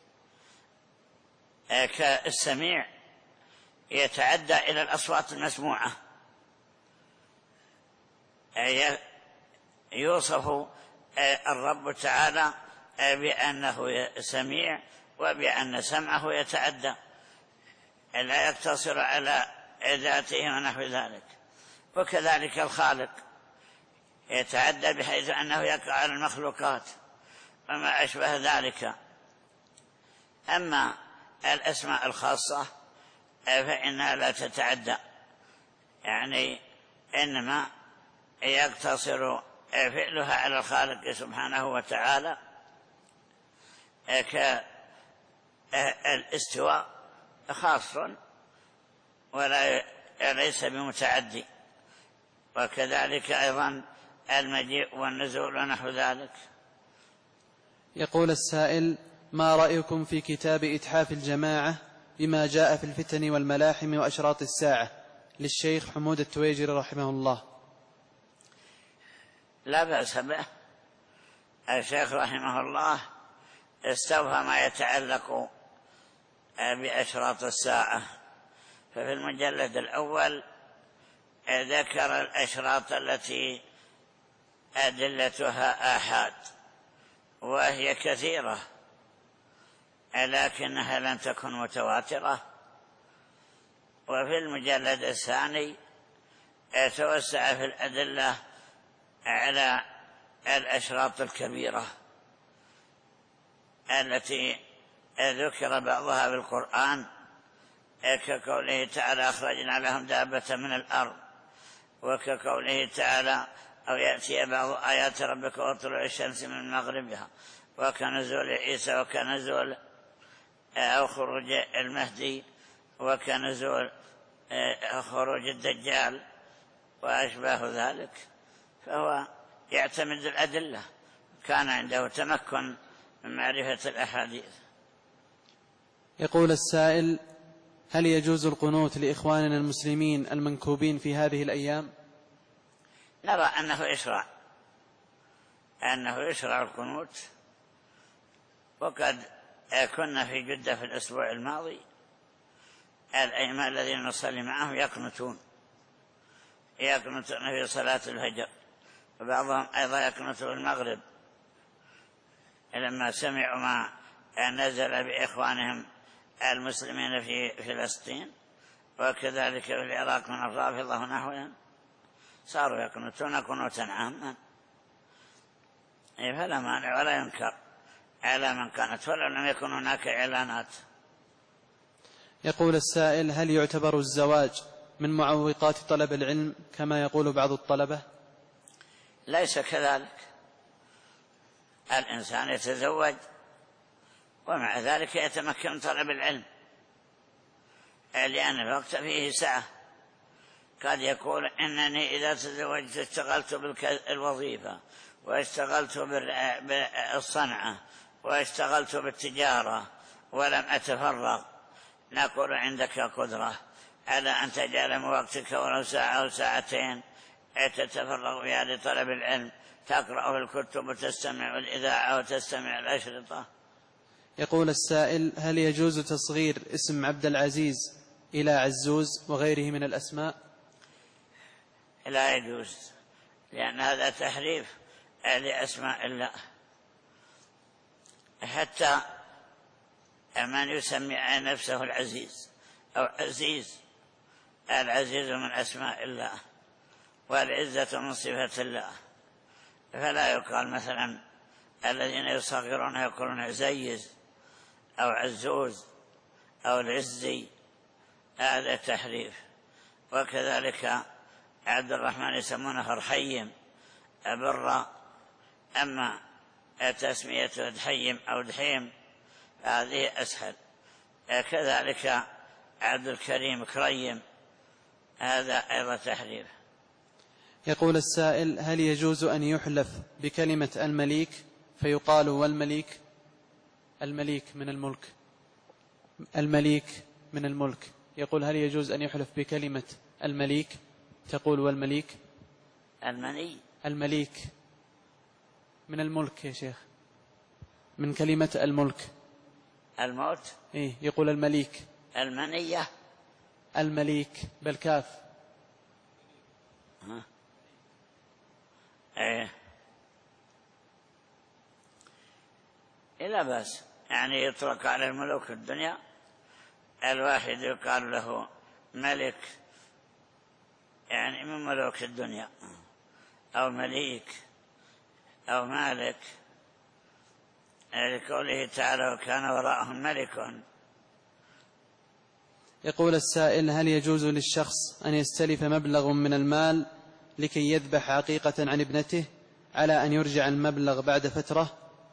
كالسميع يتعدى إلى الأصوات المسموعة، يوصف الرب تعالى بأنه سميع وبأن سمعه يتعدى، لا يقتصر على ذاته ونحو ذلك. وكذلك الخالق يتعدى بحيث أنه يقع على المخلوقات وما أشبه ذلك. أما الأسماء الخاصة فإنها لا تتعدى، يعني إنما يقتصر فعلها على الخالق سبحانه وتعالى، كالاستواء خاص ولا ليس بمتعدي، وكذلك أيضا المجيء والنزول ونحو ذلك. يقول السائل: ما رأيكم في كتاب إتحاف الجماعة بما جاء في الفتن والملاحم وأشراط الساعة للشيخ حمود التويجري رحمه الله؟ لا بأس به. الشيخ رحمه الله استوفى ما يتعلق بأشراط الساعة، ففي المجلد الأول ذكر الأشراط التي أدلتها آحاد، وهي كثيرة لكنها لم تكن متواترة. وفي المجلد الثاني توسع في الأدلة على الأشراط الكبيرة التي ذكر بعضها بالقرآن، كقوله تعالى أخرجنا لهم دابة من الأرض، وكقوله تعالى أو يأتي بعض آيات ربك وطلوع الشمس من مغربها، وكنزول عيسى، وكنزول أو خروج المهدي، وكنزول خروج الدجال وأشباه ذلك. فهو يعتمد الأدلة، كان عنده تمكن من معرفة الأحاديث. يقول السائل: هل يجوز القنوت لإخواننا المسلمين المنكوبين في هذه الأيام؟ نرى أنه يشرع أنه يشرع القنوت، وقد كنا في جدة في الأسبوع الماضي الأئمة الذين نصلي معهم يقنتون يقنتون في صلاة الفجر، وبعضهم أيضا يقنتون المغرب لما سمعوا ما نزل بإخوانهم المسلمين في فلسطين وكذلك في العراق من الرافضة ونحوهم، صاروا يقنتون قنوتا عاما، فلا مانع ولا ينكر على من كانت، ولو لم يكن هناك إعلانات. يقول السائل: هل يعتبر الزواج من معوقات طلب العلم كما يقول بعض الطلبة؟ ليس كذلك، الإنسان يتزوج ومع ذلك يتمكن من طلب العلم، لأن الوقت فيه سعة. قد يقول إنني إذا تزوجت اشتغلت بالوظيفة واشتغلت بالصنعة واشتغلت بالتجارة ولم أتفرغ. نقول عندك قدرة على أن تجعل من وقتك ولو ساعة أو ساعتين تتفرغ بها لطلب العلم، تقرأ في الكتب وتستمع الإذاعة وتستمع الأشرطة. يقول السائل: هل يجوز تصغير اسم عبد العزيز إلى عزوز وغيره من الأسماء؟ لا يجوز، لأن هذا تحريف لأسماء الله. حتى من يسمي نفسه العزيز أو عزيز، العزيز من أسماء الله والعزة من صفة الله، فلا يقال مثلا الذين يصغرون يقولون عزيز أو عزوز أو العزي، هذا تحريف. وكذلك عبد الرحمن يسمونه رحيم أبرة، أما تسميته دحيم أو دحيم هذه أسهل. كذلك عبد الكريم كريم، هذا أيضا تحريف. يقول السائل: هل يجوز أن يحلف بكلمة المليك فيقال والمليك؟ المليك من الملك، المليك من الملك. يقول: هل يجوز أن يحلف بكلمة المليك تقول والمليك؟ المني المليك من الملك يا شيخ، من كلمة الملك. الموت إيه، يقول المليك. المنية المليك بالكاف. ها ايه لا بأس، يعني يطلق على الملوك الدنيا الواحد يقال له ملك، يعني من ملوك الدنيا، أو مليك أو مالك، لقوله تعالى: وكان وراءهم ملك. يقول السائل: هل يجوز للشخص أن يستلف مبلغ من المال لكي يذبح عقيقة عن ابنته على أن يرجع المبلغ بعد فترة؟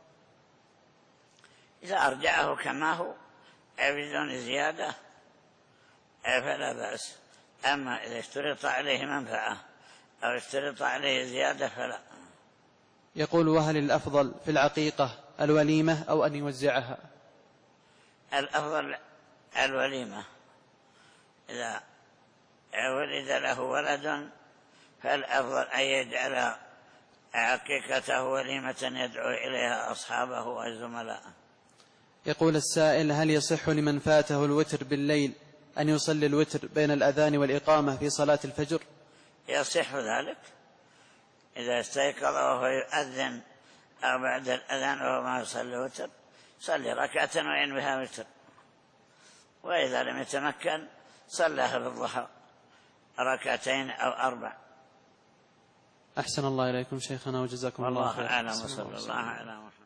إذا أرجعه كما هو بدون زيادة فلا بأس، أما إذا اشترط عليه منفعة أو اشترط عليه زيادة فلا. يقول: وهل الأفضل في العقيقة الوليمة أو أن يوزعها؟ الأفضل الوليمة، إذا ولد له ولد فالأفضل أن يجعل عقيقته وليمة يدعو إليها أصحابه وزملاءه. يقول السائل: هل يصح لمن فاته الوتر بالليل أن يصلي الوتر بين الأذان والإقامة في صلاة الفجر؟ يصح ذلك إذا استيقظ وهو يؤذن أو بعد الأذان وهو ما يصلي وتر، صلي ركعة وينويها وتر، وإذا لم يتمكن صلىها بالضحى ركعتين أو أربع. أحسن الله إليكم شيخنا وجزاكم الله خير. والله أعلم، وصلى الله على محمد.